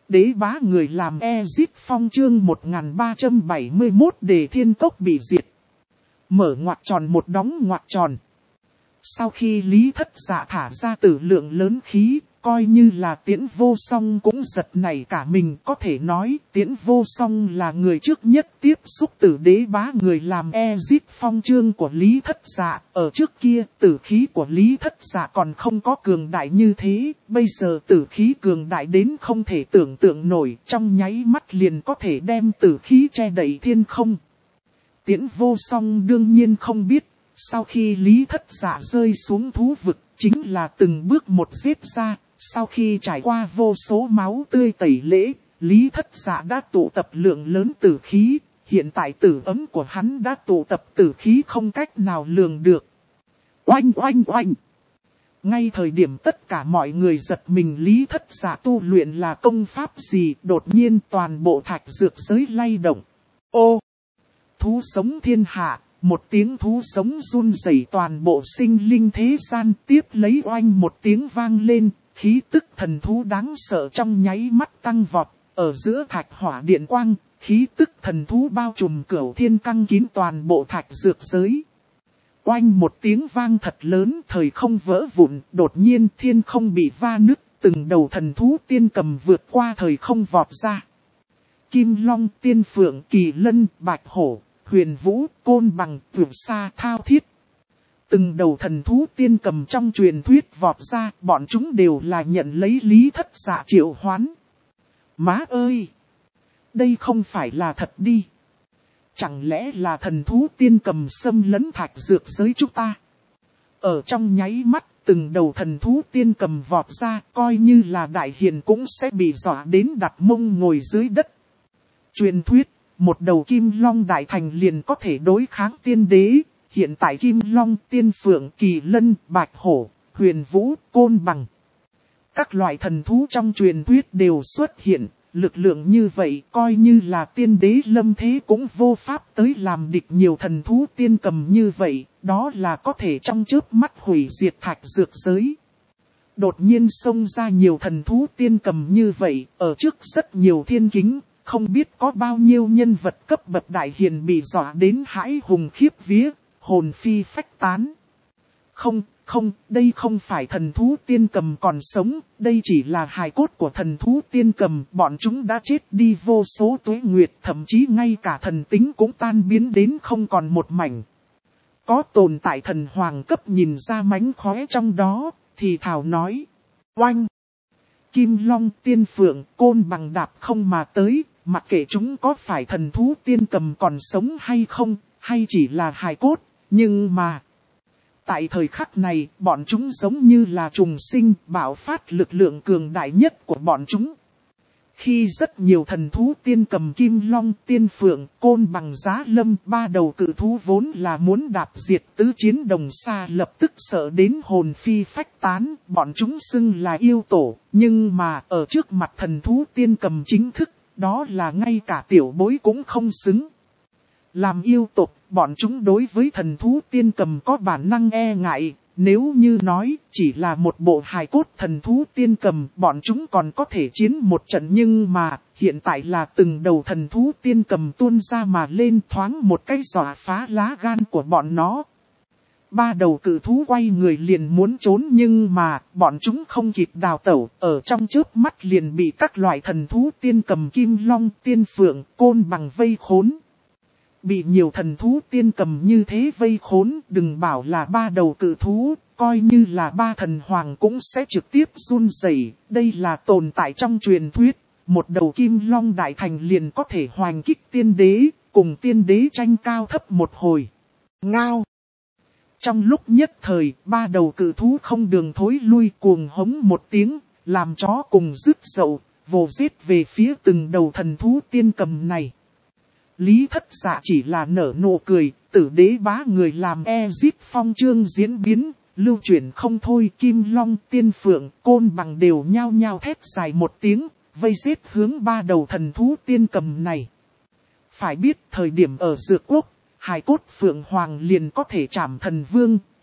Đế bá người làm Ezip Phong chương 1371 Đề Thiên Cốc bị diệt. Mở ngoặc tròn một đóng ngoặc tròn. Sau khi Lý Thất Dạ thả ra tử lượng lớn khí, coi như là Tiễn Vô Song cũng giật nảy cả mình. Có thể nói Tiễn Vô Song là người trước nhất tiếp xúc tử đế bá người làm Ezip Phong chương của Lý Thất Dạ. Ở trước kia tử khí của Lý Thất Dạ còn không có cường đại như thế. Bây giờ tử khí cường đại đến không thể tưởng tượng nổi, trong nháy mắt liền có thể đem tử khí che đậy thiên không. Tiễn Vô Song đương nhiên không biết, sau khi Lý Thất Dạ rơi xuống thú vực, chính là từng bước một giết ra. Sau khi trải qua vô số máu tươi tẩy lễ, Lý Thất Dạ đã tụ tập lượng lớn tử khí. Hiện tại tử ấm của hắn đã tụ tập tử khí không cách nào lường được. Oanh oanh oanh! Ngay thời điểm tất cả mọi người giật mình Lý Thất Dạ tu luyện là công pháp gì, đột nhiên toàn bộ thạch dược giới lay động. Ô! Thú sống thiên hạ! Một tiếng thú sống run rẩy toàn bộ sinh linh thế gian, tiếp lấy oanh một tiếng vang lên, khí tức thần thú đáng sợ trong nháy mắt tăng vọt, ở giữa thạch hỏa điện quang, khí tức thần thú bao trùm cửu thiên căng kín toàn bộ thạch dược giới. Oanh một tiếng vang thật lớn, thời không vỡ vụn, đột nhiên thiên không bị va nứt, từng đầu thần thú tiên cầm vượt qua thời không vọt ra. Kim Long, Tiên Phượng, Kỳ Lân, Bạch Hổ, Huyền Vũ, Côn Bằng, Vượt Sa, Thao Thiết. Từng đầu thần thú tiên cầm trong truyền thuyết vọt ra, bọn chúng đều là nhận lấy Lý Thất Dạ triệu hoán. Má ơi! Đây không phải là thật đi. Chẳng lẽ là thần thú tiên cầm xâm lấn thạch dược giới chúng ta? Ở trong nháy mắt, từng đầu thần thú tiên cầm vọt ra, coi như là đại hiền cũng sẽ bị dọa đến đặt mông ngồi dưới đất. Truyền thuyết, một đầu Kim Long đại thành liền có thể đối kháng tiên đế. Hiện tại Kim Long, Tiên Phượng, Kỳ Lân, Bạch Hổ, Huyền Vũ, Côn Bằng. Các loại thần thú trong truyền thuyết đều xuất hiện. Lực lượng như vậy coi như là tiên đế lâm thế cũng vô pháp tới làm địch nhiều thần thú tiên cầm như vậy. Đó là có thể trong chớp mắt hủy diệt thạch dược giới. Đột nhiên xông ra nhiều thần thú tiên cầm như vậy, ở trước rất nhiều thiên kính. Không biết có bao nhiêu nhân vật cấp bậc đại hiền bị dọa đến hãi hùng khiếp vía, hồn phi phách tán. Không, đây không phải thần thú tiên cầm còn sống, đây chỉ là hài cốt của thần thú tiên cầm, bọn chúng đã chết đi vô số tuế nguyệt, thậm chí ngay cả thần tính cũng tan biến đến không còn một mảnh. Có tồn tại thần hoàng cấp nhìn ra mánh khóe trong đó, thì thảo nói, oanh! Kim Long, Tiên Phượng, Côn Bằng đạp không mà tới, mặc kệ chúng có phải thần thú tiên cầm còn sống hay không, hay chỉ là hài cốt, nhưng mà... Tại thời khắc này, bọn chúng giống như là trùng sinh, bạo phát lực lượng cường đại nhất của bọn chúng. Khi rất nhiều thần thú tiên cầm Kim Long, Tiên Phượng, Côn Bằng Giá Lâm, ba đầu cự thú vốn là muốn đạp diệt tứ chiến đồng xa lập tức sợ đến hồn phi phách tán, bọn chúng xưng là yêu tổ, nhưng mà ở trước mặt thần thú tiên cầm chính thức, đó là ngay cả tiểu bối cũng không xứng. Làm yêu tộc, bọn chúng đối với thần thú tiên cầm có bản năng e ngại, nếu như nói chỉ là một bộ hài cốt thần thú tiên cầm, bọn chúng còn có thể chiến một trận nhưng mà hiện tại là từng đầu thần thú tiên cầm tuôn ra mà lên thoáng một cái dọa phá lá gan của bọn nó. Ba đầu cự thú quay người liền muốn trốn nhưng mà bọn chúng không kịp đào tẩu, ở trong chớp mắt liền bị các loại thần thú tiên cầm Kim Long, Tiên Phượng, Côn Bằng vây khốn. Bị nhiều thần thú tiên cầm như thế vây khốn, đừng bảo là ba đầu cự thú, coi như là ba thần hoàng cũng sẽ trực tiếp run rẩy. Đây là tồn tại trong truyền thuyết, một đầu Kim Long đại thành liền có thể hoành kích tiên đế, cùng tiên đế tranh cao thấp một hồi. Ngao! Trong lúc nhất thời, ba đầu cự thú không đường thối lui cuồng hống một tiếng, làm chó cùng rứt dậu, vồ giết về phía từng đầu thần thú tiên cầm này. Lý Thất Dạ chỉ là nở nụ cười, tử đế bá người làm Ezip Phong chương diễn biến, lưu chuyển không thôi. Kim Long, Tiên Phượng, Côn Bằng đều nhao nhao thét dài một tiếng, vây giết hướng ba đầu thần thú tiên cầm này. Phải biết thời điểm ở Dược Quốc, hài cốt Phượng Hoàng liền có thể trảm thần vương,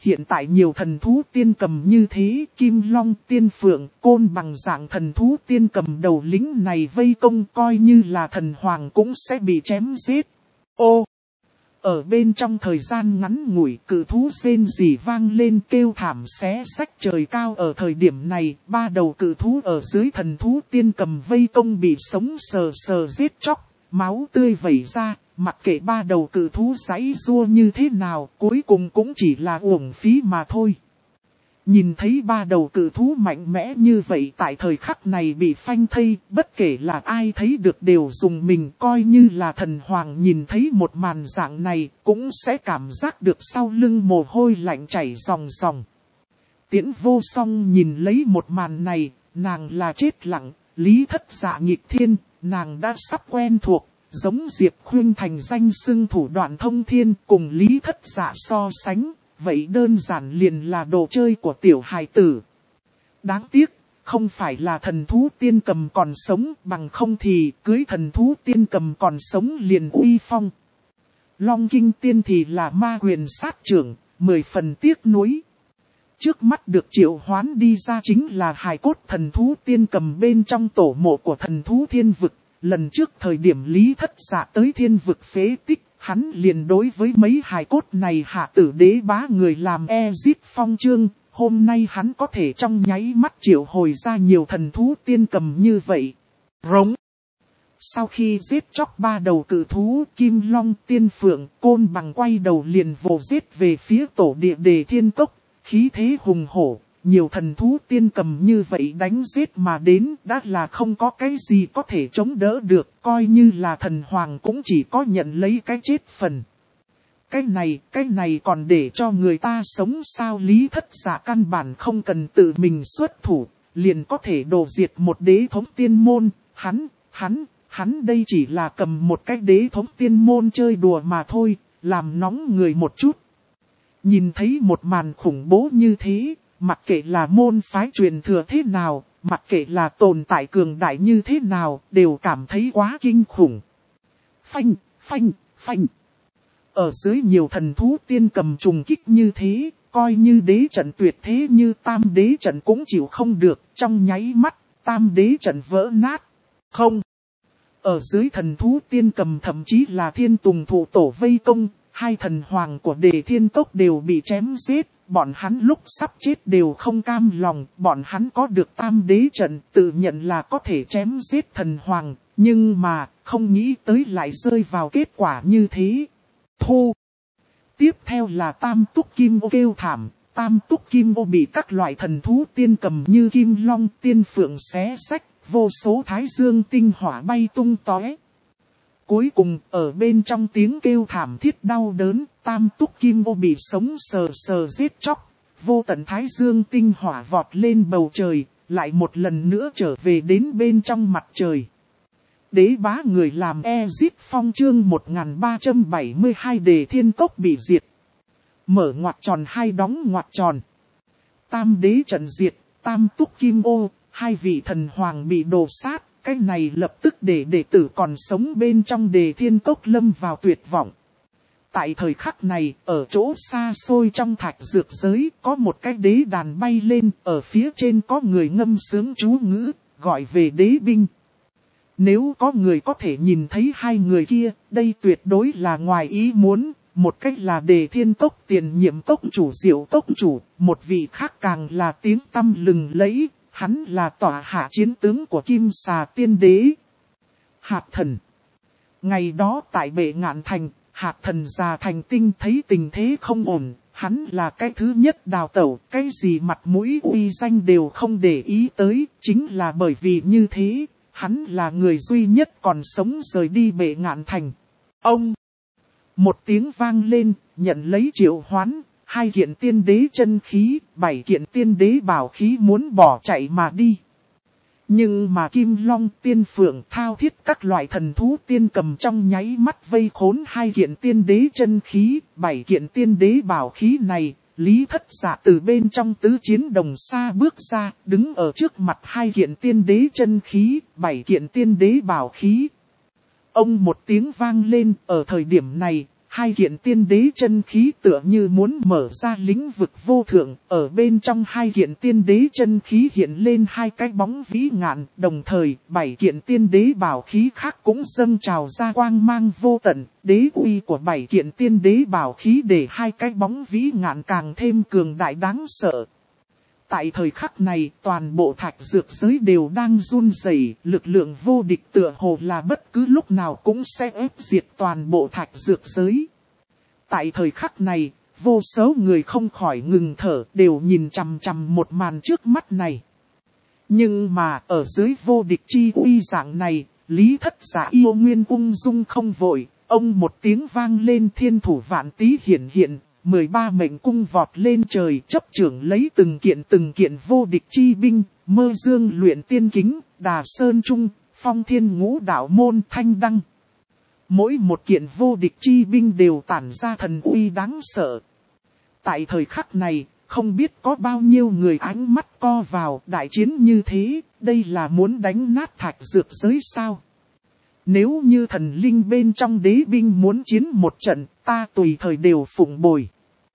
Hiện tại nhiều thần thú tiên cầm như thế, Kim Long, Tiên Phượng, Côn Bằng dạng thần thú tiên cầm đầu lĩnh này vây công coi như là thần hoàng cũng sẽ bị chém giết. Ô! Ở bên trong thời gian ngắn ngủi, cự thú rên rỉ vang lên kêu thảm xé xách trời cao. Ở thời điểm này, 3 đầu cự thú ở dưới thần thú tiên cầm vây công bị sống sờ sờ giết chóc, máu tươi vẩy ra. Mặc kệ 3 đầu cự thú giãy giụa như thế nào, cuối cùng cũng chỉ là uổng phí mà thôi. Nhìn thấy 3 đầu cự thú mạnh mẽ như vậy tại thời khắc này bị phanh thây, bất kể là ai thấy được đều dùng mình, coi như là thần hoàng nhìn thấy một màn dạng này, cũng sẽ cảm giác được sau lưng mồ hôi lạnh chảy ròng ròng. Tiễn Vô Song nhìn lấy một màn này, nàng là chết lặng, Lý Thất Dạ nghịch thiên, nàng đã sắp quen thuộc. Giống Diệp Khuyên thành danh xưng thủ đoạn thông thiên cùng Lý Thất Dạ so sánh, vậy đơn giản liền là đồ chơi của tiểu hài tử. Đáng tiếc, không phải là thần thú tiên cầm còn sống, bằng không thì cưới thần thú tiên cầm còn sống liền uy phong. Long Kinh Tiên thì là ma quyền sát trưởng, 10 phần tiếc nuối. Trước mắt được triệu hoán đi ra chính là hài cốt thần thú tiên cầm bên trong tổ mộ của thần thú thiên vực. Lần trước thời điểm Lý Thất Dạ tới thiên vực phế tích, hắn liền đối với mấy hài cốt này hạ tử đế bá người làm Ezit phong chương. Hôm nay hắn có thể trong nháy mắt triệu hồi ra nhiều thần thú tiên cầm như vậy. Rống. Sau khi giết chóc 3 đầu cự thú, Kim Long, Tiên Phượng, Côn Bằng quay đầu liền vồ giết về phía tổ địa Đề Thiên Cốc, khí thế hùng hổ. Nhiều thần thú tiên cầm như vậy đánh giết mà đến đã là không có cái gì có thể chống đỡ được, coi như là thần hoàng cũng chỉ có nhận lấy cái chết phần. Cái này còn để cho người ta sống sao? Lý Thất Dạ căn bản không cần tự mình xuất thủ, liền có thể đổ diệt một đế thống tiên môn, hắn đây chỉ là cầm một cái đế thống tiên môn chơi đùa mà thôi, làm nóng người một chút. Nhìn thấy một màn khủng bố như thế, mặc kệ là môn phái truyền thừa thế nào, mặc kệ là tồn tại cường đại như thế nào, đều cảm thấy quá kinh khủng. Phanh. Ở dưới nhiều thần thú tiên cầm trùng kích như thế, coi như đế trận tuyệt thế như tam đế trận cũng chịu không được, trong nháy mắt, tam đế trận vỡ nát. Không. Ở dưới thần thú tiên cầm thậm chí là thiên tùng thụ tổ vây công, 2 thần hoàng của Đề Thiên Cốc đều bị chém giết. Bọn hắn lúc sắp chết đều không cam lòng, bọn hắn có được tam đế trận, tự nhận là có thể chém giết thần hoàng, nhưng mà, không nghĩ tới lại rơi vào kết quả như thế. Thu. Tiếp theo là Tam Túc Kim Ô kêu thảm, Tam Túc Kim Ô bị các loại thần thú tiên cầm như Kim Long, Tiên Phượng xé xách, vô số thái dương tinh hỏa bay tung tóe. Cuối cùng, ở bên trong tiếng kêu thảm thiết đau đớn, Tam Túc Kim Ô bị sống sờ sờ giết chóc. Vô tận thái dương tinh hỏa vọt lên bầu trời, lại một lần nữa trở về đến bên trong mặt trời. Đế bá người làm Ezit phong chương 1372 Đề Thiên Cốc bị diệt. Mở ngoặc tròn 2 đóng ngoặc tròn. Tam đế trận diệt, Tam Túc Kim Ô, 2 vị thần hoàng bị đổ sát. Cái này lập tức để đệ tử còn sống bên trong Đề Thiên Cốc lâm vào tuyệt vọng. Tại thời khắc này, ở chỗ xa xôi trong thạch dược giới, có một cái đế đàn bay lên, ở phía trên có người ngâm sướng chú ngữ, gọi về đế binh. Nếu có người có thể nhìn thấy 2 người kia, đây tuyệt đối là ngoài ý muốn. Một cách là Đề Thiên Cốc tiền nhiệm cốc chủ Diệu cốc chủ, một vị khác càng là tiếng tăm lừng lẫy. Hắn là tọa hạ chiến tướng của Kim Xà Tiên Đế. Hạt thần. Ngày đó tại Bệ Ngạn Thành, Hạt thần già thành tinh thấy tình thế không ổn. Hắn là cái thứ nhất đào tẩu, cái gì mặt mũi uy danh đều không để ý tới. Chính là bởi vì như thế, hắn là người duy nhất còn sống rời đi Bệ Ngạn Thành. Ông! Một tiếng vang lên, nhận lấy triệu hoán. 2 kiện tiên đế chân khí, 7 kiện tiên đế bảo khí muốn bỏ chạy mà đi. Nhưng mà Kim Long, Tiên Phượng, Thao Thiết các loại thần thú tiên cầm trong nháy mắt vây khốn 2 kiện tiên đế chân khí, 7 kiện tiên đế bảo khí này. Lý Thất Dạ từ bên trong tứ chiến đồng xa bước ra, đứng ở trước mặt 2 kiện tiên đế chân khí, 7 kiện tiên đế bảo khí. Ông một tiếng vang lên, ở thời điểm này, hai kiện tiên đế chân khí tựa như muốn mở ra lĩnh vực vô thượng, ở bên trong hai kiện tiên đế chân khí hiện lên hai cái bóng vĩ ngạn, đồng thời 7 kiện tiên đế bảo khí khác cũng dâng trào ra quang mang vô tận, đế uy của 7 kiện tiên đế bảo khí để hai cái bóng vĩ ngạn càng thêm cường đại đáng sợ. Tại thời khắc này, toàn bộ thạch dược giới đều đang run rẩy, lực lượng vô địch tựa hồ là bất cứ lúc nào cũng sẽ ép diệt toàn bộ thạch dược giới. Tại thời khắc này, vô số người không khỏi ngừng thở, đều nhìn chằm chằm một màn trước mắt này. Nhưng mà, ở dưới vô địch chi uy dạng này, Lý Thất Giả yêu nguyên ung dung không vội, ông một tiếng vang lên thiên thủ vạn tý hiển hiện. 13 mệnh cung vọt lên trời chấp trưởng lấy từng kiện vô địch chi binh, mơ dương luyện tiên kính, đà sơn trung, phong thiên ngũ đạo môn thanh đăng. Mỗi một kiện vô địch chi binh đều tản ra thần uy đáng sợ. Tại thời khắc này, không biết có bao nhiêu người ánh mắt co vào đại chiến như thế, đây là muốn đánh nát thạch dược giới sao? Nếu như thần linh bên trong đế binh muốn chiến một trận, ta tùy thời đều phụng bồi.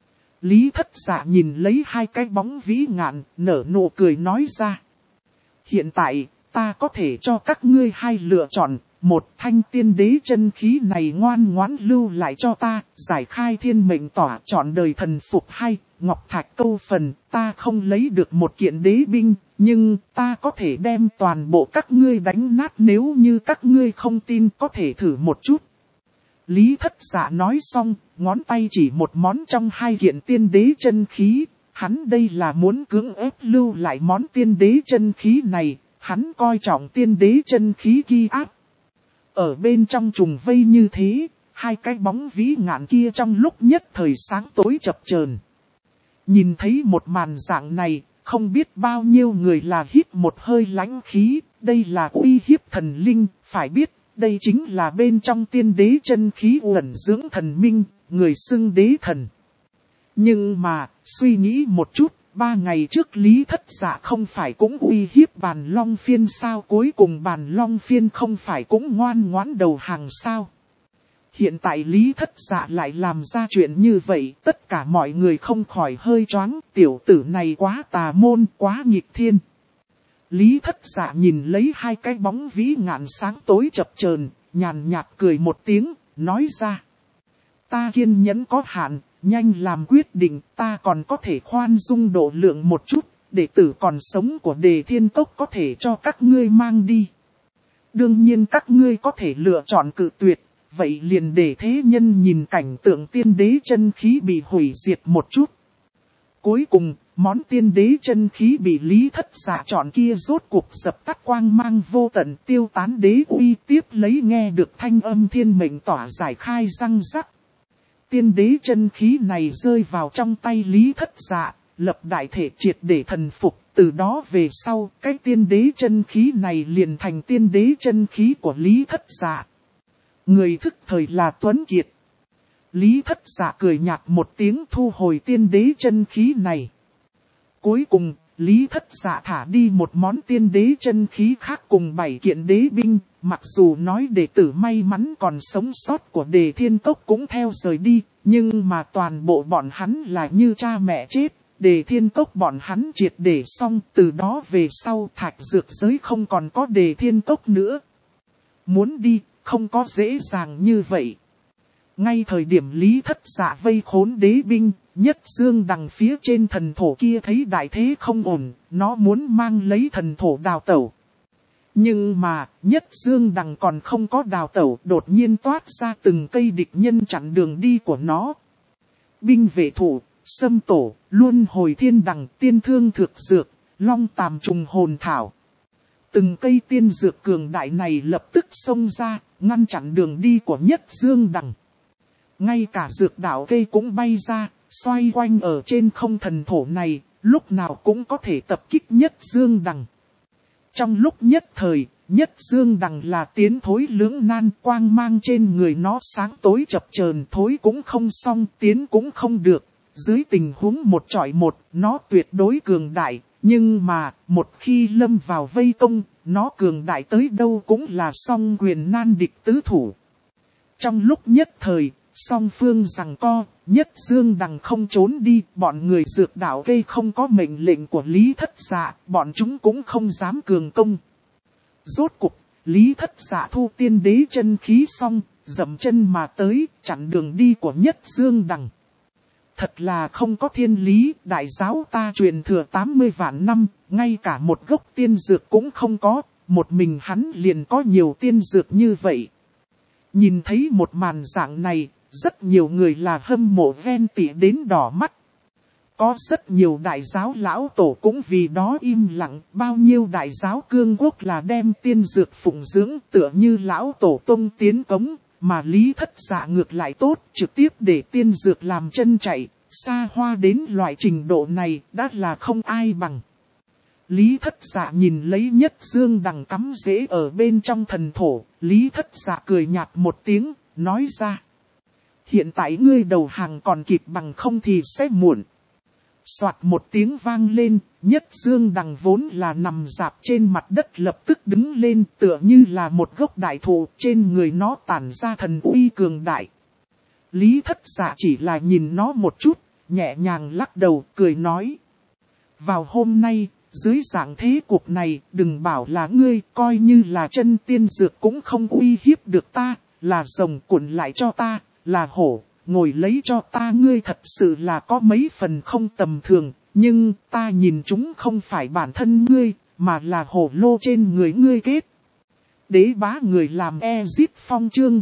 Lý Thất Giả nhìn lấy hai cái bóng vĩ ngạn, nở nụ cười nói ra. Hiện tại, ta có thể cho các ngươi hai lựa chọn, một thanh tiên đế chân khí này ngoan ngoãn lưu lại cho ta, giải khai thiên mệnh tỏa chọn đời thần phục hay, ngọc thạch câu phần, ta không lấy được một kiện đế binh, nhưng ta có thể đem toàn bộ các ngươi đánh nát nếu như các ngươi không tin có thể thử một chút. Lý Thất Giả nói xong, ngón tay chỉ một món trong hai kiện tiên đế chân khí, hắn đây là muốn cưỡng ép lưu lại món tiên đế chân khí này, hắn coi trọng tiên đế chân khí ghi áp. Ở bên trong trùng vây như thế, hai cái bóng vĩ ngạn kia trong lúc nhất thời sáng tối chập chờn. Nhìn thấy một màn dạng này, không biết bao nhiêu người là hít một hơi lãnh khí, đây là uy hiếp thần linh, phải biết, đây chính là bên trong tiên đế chân khí ẩn dưỡng thần minh, người xưng đế thần. Nhưng mà, suy nghĩ một chút, 3 ngày trước Lý Thất Giả không phải cũng uy hiếp Bàn Long Phiên sao, cuối cùng Bàn Long Phiên không phải cũng ngoan ngoãn đầu hàng sao. Hiện tại Lý Thất Giả lại làm ra chuyện như vậy, tất cả mọi người không khỏi hơi choáng, tiểu tử này quá tà môn, quá nghịch thiên. Lý Thất Giả nhìn lấy hai cái bóng vĩ ngạn sáng tối chập chờn, nhàn nhạt cười một tiếng, nói ra. Ta kiên nhẫn có hạn, nhanh làm quyết định, ta còn có thể khoan dung độ lượng một chút, đệ tử còn sống của Đề Thiên Cốc có thể cho các ngươi mang đi. Đương nhiên các ngươi có thể lựa chọn cự tuyệt, vậy liền để thế nhân nhìn cảnh tượng tiên đế chân khí bị hủy diệt một chút. Cuối cùng, món tiên đế chân khí bị Lý Thất Giả chọn kia rốt cuộc dập tắt quang mang vô tận tiêu tán đế uy, tiếp lấy nghe được thanh âm thiên mệnh tỏa giải khai răng rắc. Tiên đế chân khí này rơi vào trong tay Lý Thất Giả, lập đại thể triệt để thần phục, từ đó về sau, cái tiên đế chân khí này liền thành tiên đế chân khí của Lý Thất Giả. Người thức thời là Tuấn Kiệt. Lý Thất Giả cười nhạt một tiếng thu hồi tiên đế chân khí này. Cuối cùng, Lý Thất Giả thả đi một món tiên đế chân khí khác cùng 7 kiện đế binh, mặc dù nói đệ tử may mắn còn sống sót của Đề Thiên Cốc cũng theo rời đi, nhưng mà toàn bộ bọn hắn là như cha mẹ chết, Đề Thiên Cốc bọn hắn triệt để xong, từ đó về sau thạch dược giới không còn có Đề Thiên Cốc nữa. Muốn đi, không có dễ dàng như vậy. Ngay thời điểm Lý Thất Giả vây khốn đế binh, Nhất Dương Đằng phía trên thần thổ kia thấy đại thế không ổn, nó muốn mang lấy thần thổ đào tẩu. Nhưng mà, Nhất Dương Đằng còn không có đào tẩu, đột nhiên toát ra từng cây địch nhân chặn đường đi của nó. Binh vệ thủ, Sâm Tổ, Luân Hồi Thiên Đằng, Tiên Thương Thược Dược, Long Tàm Trùng Hồn Thảo. Từng cây tiên dược cường đại này lập tức xông ra, ngăn chặn đường đi của Nhất Dương Đằng. Ngay cả dược đạo cây cũng bay ra, xoay quanh ở trên không thần thổ này, lúc nào cũng có thể tập kích Nhất Dương Đằng. Trong lúc nhất thời, Nhất Dương Đằng là tiến thối lưỡng nan, quang mang trên người nó sáng tối chập chờn, thối cũng không xong, tiến cũng không được. Dưới tình huống một chọi một, nó tuyệt đối cường đại, nhưng mà, một khi lâm vào vây công, nó cường đại tới đâu cũng là song quyền nan địch tứ thủ. Trong lúc nhất thời, Song phương giằng co, Nhất Dương Đằng không trốn đi, bọn người dược đạo cây không có mệnh lệnh của Lý Thất Dạ, bọn chúng cũng không dám cường công. Rốt cục, Lý Thất Dạ thu tiên đế chân khí xong, dậm chân mà tới, chặn đường đi của Nhất Dương Đằng. Thật là không có thiên lý, đại giáo ta truyền thừa 80 vạn năm, ngay cả một gốc tiên dược cũng không có, một mình hắn liền có nhiều tiên dược như vậy. Nhìn thấy một màn dạng này, rất nhiều người là hâm mộ ven tỉ đến đỏ mắt. Có rất nhiều đại giáo lão tổ cũng vì đó im lặng, bao nhiêu đại giáo cương quốc là đem tiên dược phụng dưỡng tựa như lão tổ tông tiến cống, mà Lý Thất Dạ ngược lại tốt, trực tiếp để tiên dược làm chân chạy, xa hoa đến loại trình độ này đã là không ai bằng. Lý Thất Dạ nhìn lấy Nhất Dương Đằng cắm rễ ở bên trong thần thổ, Lý Thất Dạ cười nhạt một tiếng, nói ra. Hiện tại ngươi đầu hàng còn kịp, bằng không thì sẽ muộn. Soạt một tiếng vang lên, Nhất Dương Đằng vốn là nằm rạp trên mặt đất lập tức đứng lên tựa như là một gốc đại thụ, trên người nó tản ra thần uy cường đại. Lý Thất Dạ chỉ là nhìn nó một chút, nhẹ nhàng lắc đầu cười nói. Vào hôm nay, dưới dạng thế cuộc này, đừng bảo là ngươi, coi như là chân tiên dược cũng không uy hiếp được ta, là rồng cuộn lại cho ta, là hổ, ngồi lấy cho ta, ngươi thật sự là có mấy phần không tầm thường, nhưng ta nhìn chúng không phải bản thân ngươi, mà là hổ lô trên người ngươi kết. Đế bá người làm Ezip Phong chương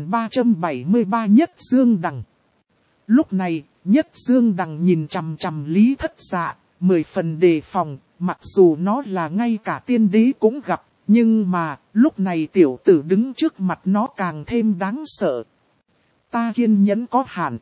1373 Nhất Dương Đằng. Lúc này, Nhất Dương Đằng nhìn chằm chằm Lý Thất Dạ, 10 phần đề phòng, mặc dù nó là ngay cả tiên đế cũng gặp, nhưng mà, lúc này tiểu tử đứng trước mặt nó càng thêm đáng sợ. Ta kiên nhẫn có hạn.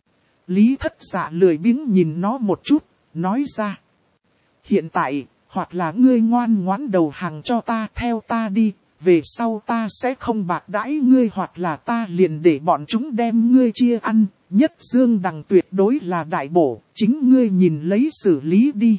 Lý Thất Dạ lười biếng nhìn nó một chút, nói ra. Hiện tại, hoặc là ngươi ngoan ngoãn đầu hàng cho ta, theo ta đi, về sau ta sẽ không bạc đãi ngươi, hoặc là ta liền để bọn chúng đem ngươi chia ăn. Nhất Dương Đằng tuyệt đối là đại bổ, chính ngươi nhìn lấy xử lý đi.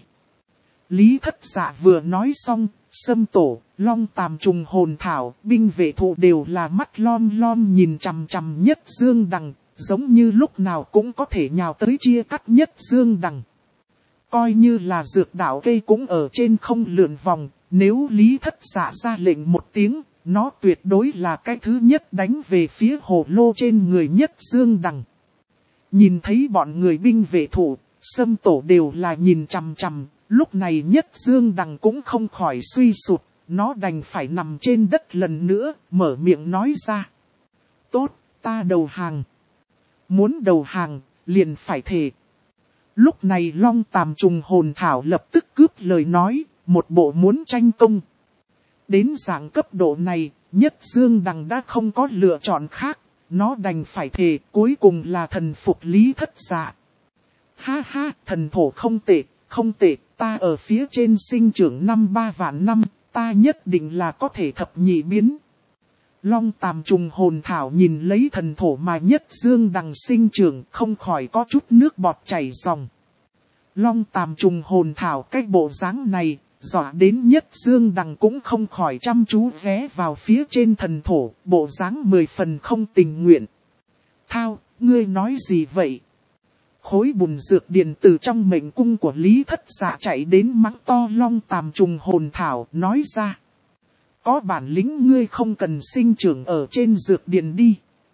Lý Thất Dạ vừa nói xong, Sâm Tổ, Long Tàm Trùng Hồn Thảo, binh vệ thụ đều là mắt lom lom nhìn chằm chằm Nhất Dương Đằng, giống như lúc nào cũng có thể nhào tới chia cắt Nhất Dương Đằng. Coi như là dược đạo cây cũng ở trên không lượn vòng, nếu Lý Thất Dạ ra lệnh một tiếng, nó tuyệt đối là cái thứ nhất đánh về phía hồ lô trên người Nhất Dương Đằng. Nhìn thấy bọn người binh vệ thủ, Sâm Tổ đều là nhìn chằm chằm, lúc này Nhất Dương Đằng cũng không khỏi suy sụp, nó đành phải nằm trên đất lần nữa, mở miệng nói ra. Tốt, ta đầu hàng. Muốn đầu hàng, liền phải thề. Lúc này Long Tàm Trùng Hồn Thảo lập tức cướp lời nói, một bộ muốn tranh công. Đến dạng cấp độ này, Nhất Dương Đằng đã không có lựa chọn khác, nó đành phải thề, cuối cùng là thần phục Lý Thất Dạ. Ha ha, thần thổ không tệ, không tệ, ta ở phía trên sinh trưởng 53 vạn năm, ta nhất định là có thể thập nhị biến. Long Tàm Trùng Hồn Thảo nhìn lấy thần thổ mà Nhất Dương Đằng sinh trưởng, không khỏi có chút nước bọt chảy ròng. Long Tàm Trùng Hồn Thảo cái bộ dáng này, dọa đến Nhất Dương Đằng cũng không khỏi chăm chú ghé vào phía trên thần thổ, bộ dáng 10 phần không tình nguyện. Thao, ngươi nói gì vậy? Khối bùn dược điền từ trong mệnh cung của Lý Thất Dạ chạy đến mắng to Long Tàm Trùng Hồn Thảo, nói ra. Có bản lĩnh ngươi không cần sinh trưởng ở trên dược điền đi.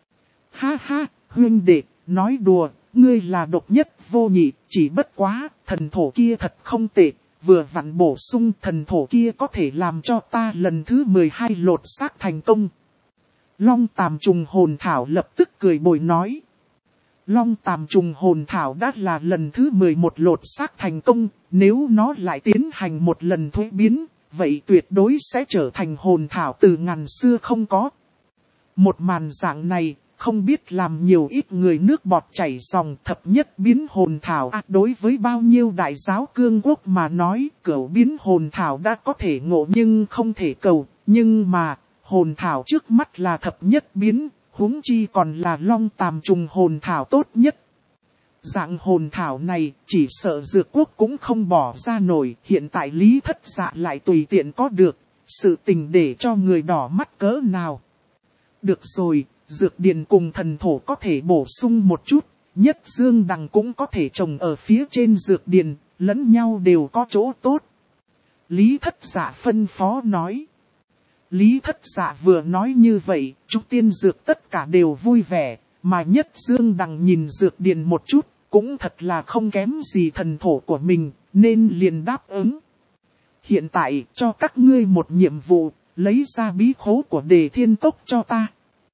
Ha ha, huynh đệ, nói đùa, ngươi là độc nhất vô nhị, chỉ bất quá, thần thổ kia thật không tệ, vừa vặn bổ sung thần thổ kia có thể làm cho ta lần thứ 12 lột xác thành công. Long Tàm Trùng Hồn Thảo lập tức cười bồi nói. Long Tàm Trùng Hồn Thảo đã là lần thứ 11 lột xác thành công, nếu nó lại tiến hành một lần thuế biến, vậy tuyệt đối sẽ trở thành hồn thảo từ ngàn xưa không có. Một màn dạng này, không biết làm nhiều ít người nước bọt chảy ròng. Thập nhất biến hồn thảo đối với bao nhiêu đại giáo cương quốc mà nói, cửu biến hồn thảo đã có thể ngộ nhưng không thể cầu, nhưng mà, hồn thảo trước mắt là thập nhất biến, huống chi còn là Long Tàm Trùng Hồn Thảo tốt nhất. Dạng hồn thảo này, chỉ sợ dược quốc cũng không bỏ ra nổi, hiện tại Lý Thất Dạ lại tùy tiện có được, sự tình để cho người đỏ mắt cỡ nào. Được rồi, dược điển cùng thần thổ có thể bổ sung một chút, nhất dương đằng cũng có thể trồng ở phía trên dược điển, lẫn nhau đều có chỗ tốt. Lý Thất Dạ phân phó nói. Lý Thất Dạ vừa nói như vậy, chúng tiên dược tất cả đều vui vẻ, mà nhất dương đằng nhìn dược điển một chút, cũng thật là không kém gì thần thổ của mình, nên liền đáp ứng. Hiện tại cho các ngươi một nhiệm vụ, lấy ra bí khố của Đề Thiên Cốc cho ta.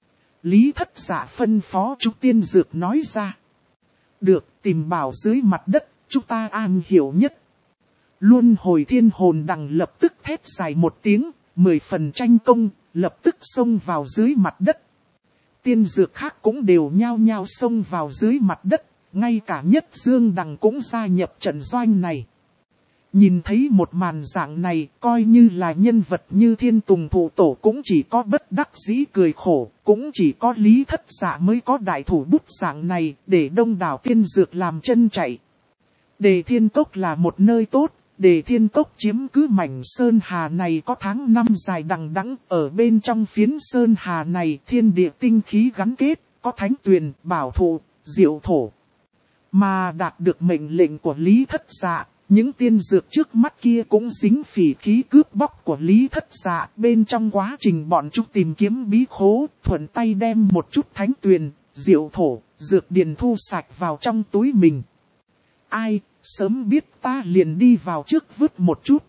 Lý Thất Dạ phân phó chúng tiên dược nói ra. Được, tìm bảo dưới mặt đất, chúng ta am hiểu nhất. Luân hồi thiên hồn đằng lập tức thét dài một tiếng, 10 phần tranh công, lập tức xông vào dưới mặt đất. Tiên dược khác cũng đều nhao nhao xông vào dưới mặt đất, ngay cả nhất dương đằng cũng gia nhập trận doanh này. Nhìn thấy một màn dạng này, coi như là nhân vật như Thiên Tùng Thụ Tổ cũng chỉ có bất đắc dĩ cười khổ, cũng chỉ có Lý Thất Dạ mới có đại thủ bút dạng này để đông đảo tiên dược làm chân chạy. Đề Thiên Cốc là một nơi tốt, Đề Thiên Cốc chiếm cứ mảnh sơn hà này có tháng năm dài đằng đẵng, ở bên trong phiến sơn hà này thiên địa tinh khí gắn kết, có thánh tuyền, bảo thụ, diệu thổ. Mà đạt được mệnh lệnh của Lý Thất Dạ, những tiên dược trước mắt kia cũng dính phỉ khí cướp bóc của Lý Thất Dạ. Bên trong quá trình bọn chúng tìm kiếm bí khố, thuận tay đem một chút thánh tuyền, diệu thổ, dược điển thu sạch vào trong túi mình. Ai, sớm biết ta liền đi vào trước vứt một chút.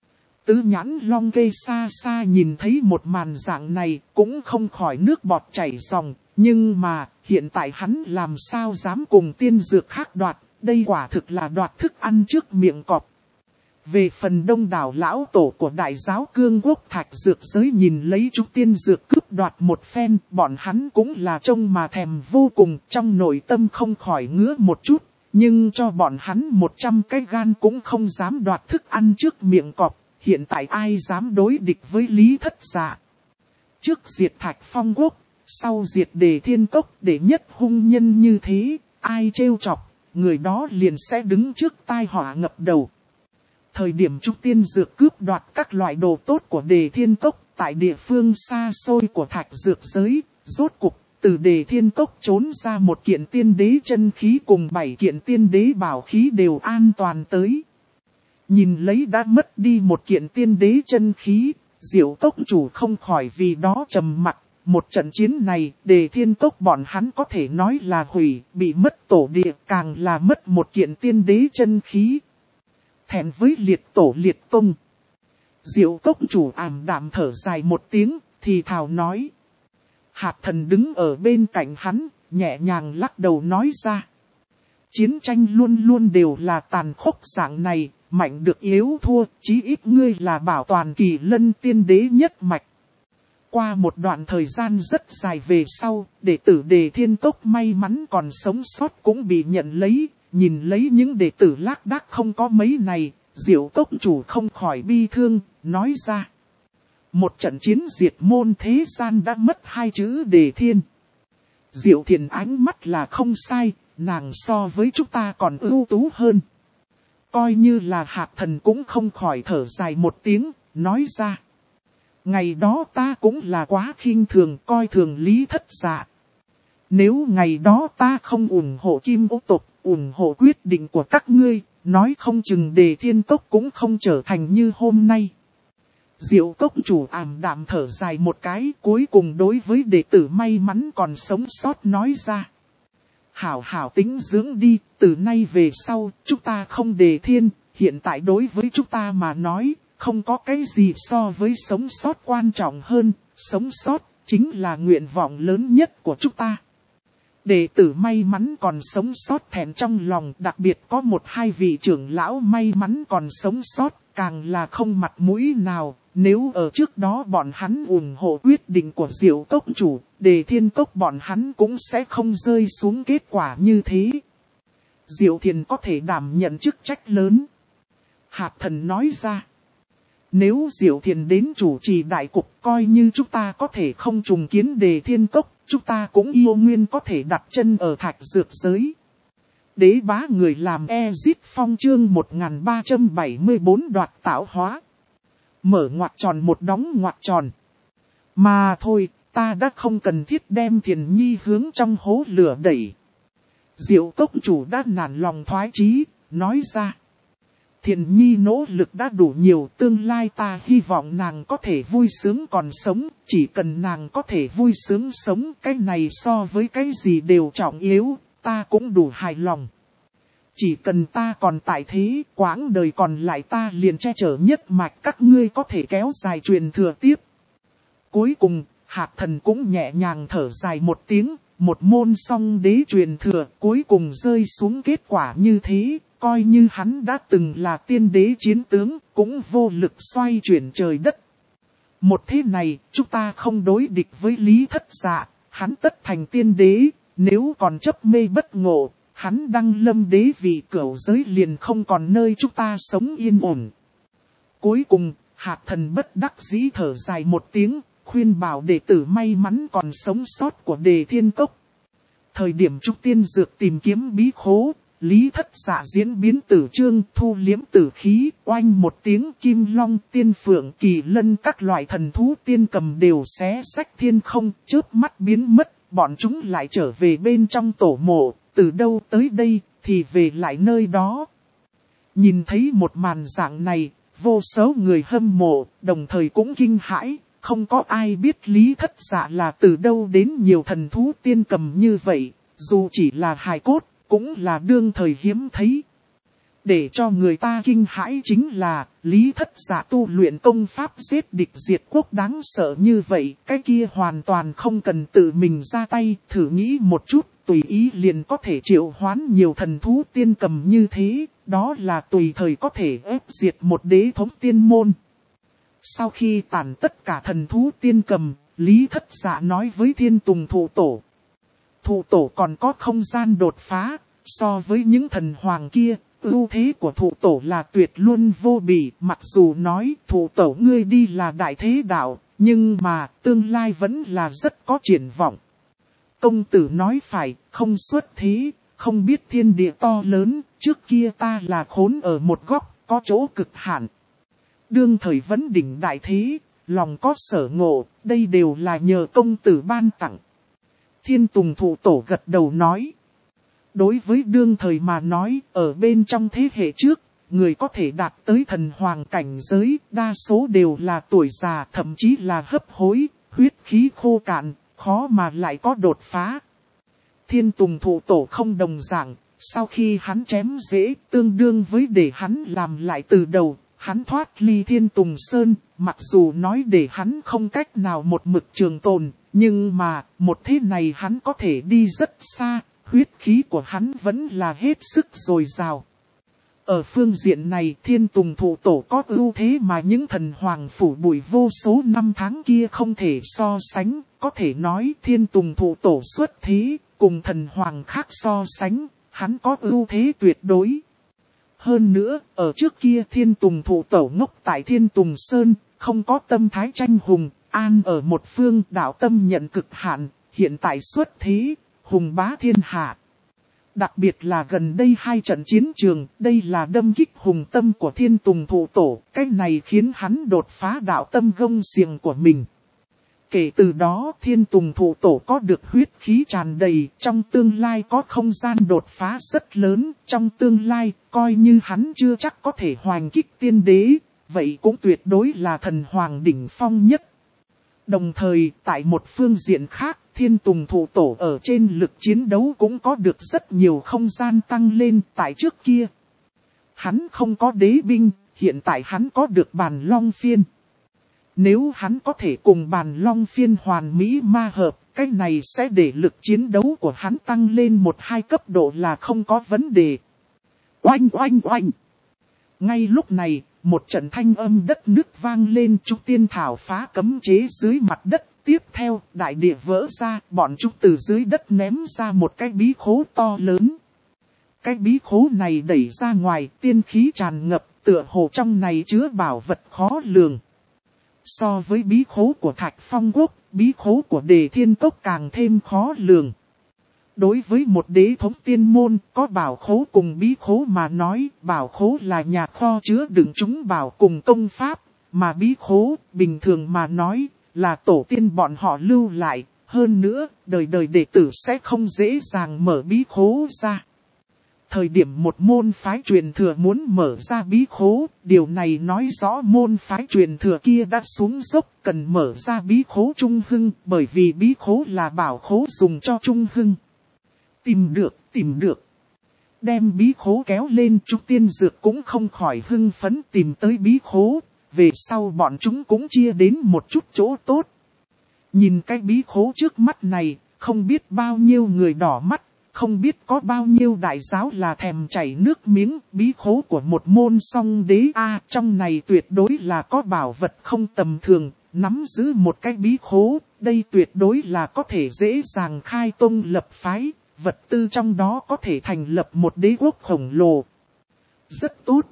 Tứ nhãn long kê xa xa nhìn thấy một màn dạng này, cũng không khỏi nước bọt chảy ròng. Nhưng mà, hiện tại hắn làm sao dám cùng tiên dược khác đoạt, đây quả thực là đoạt thức ăn trước miệng cọp. Về phần đông đảo lão tổ của đại giáo cương quốc thạch dược giới nhìn lấy chúng tiên dược cướp đoạt một phen, bọn hắn cũng là trông mà thèm vô cùng, trong nội tâm không khỏi ngứa một chút, nhưng cho bọn hắn 100 cái gan cũng không dám đoạt thức ăn trước miệng cọp, hiện tại ai dám đối địch với Lý Thất Dạ. Trước diệt Thạch Phong Quốc, sau diệt Đề Thiên Cốc, để nhất hung nhân như thế, ai trêu chọc, người đó liền sẽ đứng trước tai họa ngập đầu. Thời điểm chúng tiên dược cướp đoạt các loại đồ tốt của Đề Thiên Cốc, tại địa phương xa xôi của thạch dược giới, rốt cục, từ Đề Thiên Cốc trốn ra một kiện tiên đế chân khí cùng 7 kiện tiên đế bảo khí đều an toàn tới. Nhìn lấy đã mất đi một kiện tiên đế chân khí, Diệu Cốc chủ không khỏi vì đó trầm mặt. Một trận chiến này, Đề Thiên Cốc bọn hắn có thể nói là hủy, bị mất tổ địa, càng là mất một kiện tiên đế chân khí. Thẹn với liệt tổ liệt tông. Diệu Cốc chủ ảm đạm thở dài một tiếng, thì thào nói. Hạt thần đứng ở bên cạnh hắn, nhẹ nhàng lắc đầu nói ra. Chiến tranh luôn luôn đều là tàn khốc dạng này, mạnh được yếu thua, chí ít ngươi là bảo toàn Kỳ Lân tiên đế nhất mạch. Qua một đoạn thời gian rất dài về sau, đệ tử Đề Thiên Cốc may mắn còn sống sót cũng bị nhận lấy, nhìn lấy những đệ tử lác đác không có mấy này, Diệu Cốc chủ không khỏi bi thương, nói ra. Một trận chiến diệt môn thế gian đã mất 2 chữ Đề Thiên. Diệu Thiền ánh mắt là không sai, nàng so với chúng ta còn ưu tú hơn. Coi như là hạt thần cũng không khỏi thở dài một tiếng, nói ra. Ngày đó ta cũng là quá khinh thường coi thường Lý Thất Dạ. Nếu ngày đó ta không ủng hộ Kim Ô tộc, ủng hộ quyết định của các ngươi, nói không chừng Đề Thiên Cốc cũng không trở thành như hôm nay. Diệu Cốc chủ ảm đạm thở dài một cái, cuối cùng đối với đệ tử may mắn còn sống sót nói ra. Hảo hảo tính dưỡng đi, từ nay về sau, chúng ta không Đề Thiên, hiện tại đối với chúng ta mà nói, không có cái gì so với sống sót quan trọng hơn, sống sót chính là nguyện vọng lớn nhất của chúng ta. Đệ tử may mắn còn sống sót thẹn trong lòng, đặc biệt có 1-2 vị trưởng lão may mắn còn sống sót, càng là không mặt mũi nào, nếu ở trước đó bọn hắn ủng hộ quyết định của Diệu Cốc chủ, Đề Thiên Cốc bọn hắn cũng sẽ không rơi xuống kết quả như thế. Diệu Thiền có thể đảm nhận chức trách lớn. Hạt thần nói ra. Nếu Diệu Thiền đến chủ trì đại cục, coi như chúng ta có thể không trùng kiến Đề Thiên Cốc, chúng ta cũng yêu nguyên có thể đặt chân ở thạch dược giới. Đế bá người làm Ezit Phong chương 1374 đoạt tạo hóa. Mở ngoặc tròn một đóng ngoặc tròn. Mà thôi, ta đã không cần thiết đem Thiền Nhi hướng trong hố lửa đẩy. Diệu cốc chủ đã nản lòng thoái chí, nói ra. Thiền Nhi nỗ lực đã đủ nhiều, tương lai ta hy vọng nàng có thể vui sướng còn sống, chỉ cần nàng có thể vui sướng sống, cái này so với cái gì đều trọng yếu, ta cũng đủ hài lòng. Chỉ cần ta còn tại thế, quãng đời còn lại ta liền che chở nhất mạch các ngươi có thể kéo dài truyền thừa tiếp. Cuối cùng, Hạc Thần cũng nhẹ nhàng thở dài một tiếng, một môn song đế truyền thừa cuối cùng rơi xuống kết quả như thế, coi như hắn đã từng là tiên đế chiến tướng, cũng vô lực xoay chuyển trời đất. Một thế này, chúng ta không đối địch với Lý Thất Dạ, hắn tất thành tiên đế, nếu còn chấp mê bất ngộ, hắn đăng lâm đế vị cửu giới liền không còn nơi chúng ta sống yên ổn. Cuối cùng, Hạc Thần bất đắc dĩ thở dài một tiếng, khuyên bảo đệ tử may mắn còn sống sót của Đề Thiên Cốc. Thời điểm Trúc Tiên Dược tìm kiếm bí khố, Lý Thất Dạ diễn biến tử trương, thu liếm tử khí, oanh một tiếng kim long, tiên phượng, kỳ lân các loại thần thú tiên cầm đều xé rách thiên không, chớp mắt biến mất, bọn chúng lại trở về bên trong tổ mộ, từ đâu tới đây thì về lại nơi đó. Nhìn thấy một màn dạng này, vô số người hâm mộ, đồng thời cũng kinh hãi. Không có ai biết Lý Thất Dạ là từ đâu đến nhiều thần thú tiên cầm như vậy, dù chỉ là hài cốt, cũng là đương thời hiếm thấy. Để cho người ta kinh hãi chính là, Lý Thất Dạ tu luyện công pháp giết địch diệt quốc đáng sợ như vậy, cái kia hoàn toàn không cần tự mình ra tay, thử nghĩ một chút, tùy ý liền có thể triệu hoán nhiều thần thú tiên cầm như thế, đó là tùy thời có thể ép diệt một đế thống tiên môn. Sau khi tàn tất cả thần thú tiên cầm, Lý Thất Dạ nói với Thiên Tùng Thụ Tổ. Thụ Tổ còn có không gian đột phá, so với những thần hoàng kia, ưu thế của Thụ Tổ là tuyệt luôn vô bỉ. Mặc dù nói Thụ Tổ ngươi đi là đại thế đạo, nhưng mà tương lai vẫn là rất có triển vọng. Công tử nói phải, không xuất thế, không biết thiên địa to lớn, trước kia ta là khốn ở một góc, có chỗ cực hạn. Đương thời vấn đỉnh đại thế, lòng có sở ngộ, đây đều là nhờ công tử ban tặng. Thiên Tùng Thụ Tổ gật đầu nói. Đối với đương thời mà nói, ở bên trong thế hệ trước, người có thể đạt tới thần hoàng cảnh giới, đa số đều là tuổi già, thậm chí là hấp hối, huyết khí khô cạn, khó mà lại có đột phá. Thiên Tùng Thụ Tổ không đồng dạng, sau khi hắn chém dễ, tương đương với để hắn làm lại từ đầu. Hắn thoát ly Thiên Tùng Sơn, mặc dù nói để hắn không cách nào một mực trường tồn, nhưng mà, một thế này hắn có thể đi rất xa, huyết khí của hắn vẫn là hết sức dồi dào. Ở phương diện này Thiên Tùng Thụ Tổ có ưu thế mà những thần hoàng phủ bụi vô số năm tháng kia không thể so sánh, có thể nói Thiên Tùng Thụ Tổ xuất thế, cùng thần hoàng khác so sánh, hắn có ưu thế tuyệt đối. Hơn nữa, ở trước kia Thiên Tùng Thụ Tổ ngốc tại Thiên Tùng Sơn, không có tâm thái tranh hùng, an ở một phương đạo tâm nhận cực hạn, hiện tại xuất thế, hùng bá thiên hạ. Đặc biệt là gần đây hai trận chiến trường, đây là đâm kích hùng tâm của Thiên Tùng Thụ Tổ, cái này khiến hắn đột phá đạo tâm gông xiềng của mình. Kể từ đó Thiên Tùng Thụ Tổ có được huyết khí tràn đầy, trong tương lai có không gian đột phá rất lớn, trong tương lai coi như hắn chưa chắc có thể hoành kích tiên đế, vậy cũng tuyệt đối là thần hoàng đỉnh phong nhất. Đồng thời tại một phương diện khác, Thiên Tùng Thụ Tổ ở trên lực chiến đấu cũng có được rất nhiều không gian tăng lên tại trước kia. Hắn không có đế binh, hiện tại hắn có được Bàn Long Phiên. Nếu hắn có thể cùng Bàn Long Phiên hoàn mỹ ma hợp, cái này sẽ để lực chiến đấu của hắn tăng lên 1-2 cấp độ là không có vấn đề. Oanh oanh oanh! Ngay lúc này, một trận thanh âm đất nước vang lên, Trúc Tiên Thảo phá cấm chế dưới mặt đất. Tiếp theo, đại địa vỡ ra, bọn chúng từ dưới đất ném ra một cái bí khố to lớn. Cái bí khố này đẩy ra ngoài, tiên khí tràn ngập, tựa hồ trong này chứa bảo vật khó lường. So với bí khố của Thạch Phong Quốc, bí khố của Đề Thiên Cốc càng thêm khó lường. Đối với một đế thống tiên môn, có bảo khố cùng bí khố mà nói, bảo khố là nhà kho chứa đựng chúng bảo cùng công pháp, mà bí khố, bình thường mà nói, là tổ tiên bọn họ lưu lại, hơn nữa, đời đời đệ tử sẽ không dễ dàng mở bí khố ra. Thời điểm một môn phái truyền thừa muốn mở ra bí khố, điều này nói rõ môn phái truyền thừa kia đã xuống dốc, cần mở ra bí khố trung hưng, bởi vì bí khố là bảo khố dùng cho trung hưng. Tìm được. Đem bí khố kéo lên, Trúc Tiên Dược cũng không khỏi hưng phấn tìm tới bí khố, về sau bọn chúng cũng chia đến một chút chỗ tốt. Nhìn cái bí khố trước mắt này, không biết bao nhiêu người đỏ mắt, không biết có bao nhiêu đại giáo là thèm chảy nước miếng. Bí khố của một môn song đế trong này tuyệt đối là có bảo vật không tầm thường, nắm giữ một cái bí khố, đây tuyệt đối là có thể dễ dàng khai tông lập phái, vật tư trong đó có thể thành lập một đế quốc khổng lồ. Rất tốt.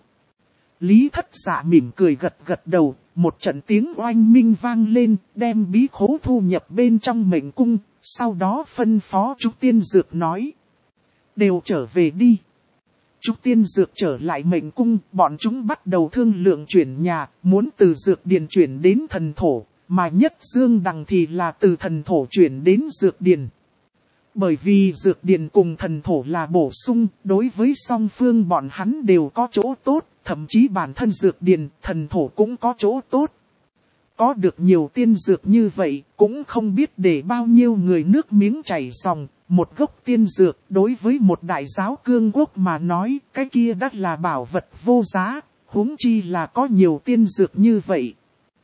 Lý Thất Dạ mỉm cười gật đầu, một trận tiếng oanh minh vang lên, đem bí khố thu nhập bên trong mệnh cung, sau đó phân phó Trúc Tiên Dược nói. Đều trở về đi. Trúc Tiên Dược trở lại mệnh cung, bọn chúng bắt đầu thương lượng chuyển nhà, muốn từ dược điền chuyển đến thần thổ, mà Nhất Dương Đằng thì là từ thần thổ chuyển đến dược điền. Bởi vì dược điền cùng thần thổ là bổ sung, đối với song phương bọn hắn đều có chỗ tốt, thậm chí bản thân dược điền, thần thổ cũng có chỗ tốt. Có được nhiều tiên dược như vậy, cũng không biết để bao nhiêu người nước miếng chảy ròng. Một gốc tiên dược đối với một đại giáo cương quốc mà nói, cái kia đắt là bảo vật vô giá, huống chi là có nhiều tiên dược như vậy.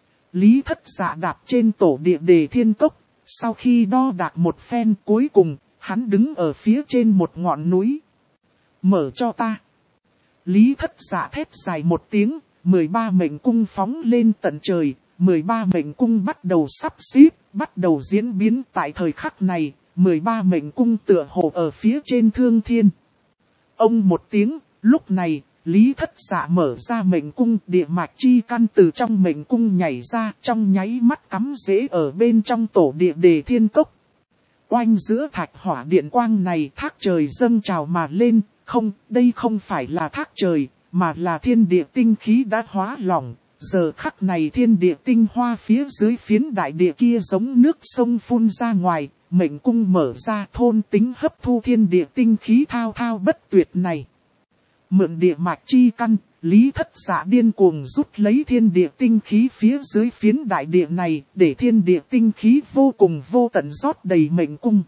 Lý Thất Dạ đạp trên tổ địa Đề Thiên Cốc, sau khi đo đạc một phen cuối cùng, hắn đứng ở phía trên một ngọn núi. Mở cho ta. Lý Thất Dạ thét dài một tiếng, 13 mệnh cung phóng lên tận trời, 13 mệnh cung bắt đầu sắp xếp, bắt đầu diễn biến tại thời khắc này, 13 mệnh cung tựa hồ ở phía trên thương thiên. Ông một tiếng, lúc này, Lý Thất Dạ mở ra mệnh cung, địa mạch chi căn từ trong mệnh cung nhảy ra, trong nháy mắt cắm rễ ở bên trong tổ địa Đề Thiên Cốc. Oanh giữa thạch hỏa điện quang này thác trời dâng trào mà lên, không, đây không phải là thác trời, mà là thiên địa tinh khí đã hóa lỏng. Giờ khắc này thiên địa tinh hoa phía dưới phiến đại địa kia giống nước sông phun ra ngoài, mệnh cung mở ra thôn tính hấp thu thiên địa tinh khí thao thao bất tuyệt này. Mượn địa mạch chi căn, Lý Thất Dạ điên cuồng rút lấy thiên địa tinh khí phía dưới phiến đại địa này, để thiên địa tinh khí vô cùng vô tận rót đầy mệnh cung.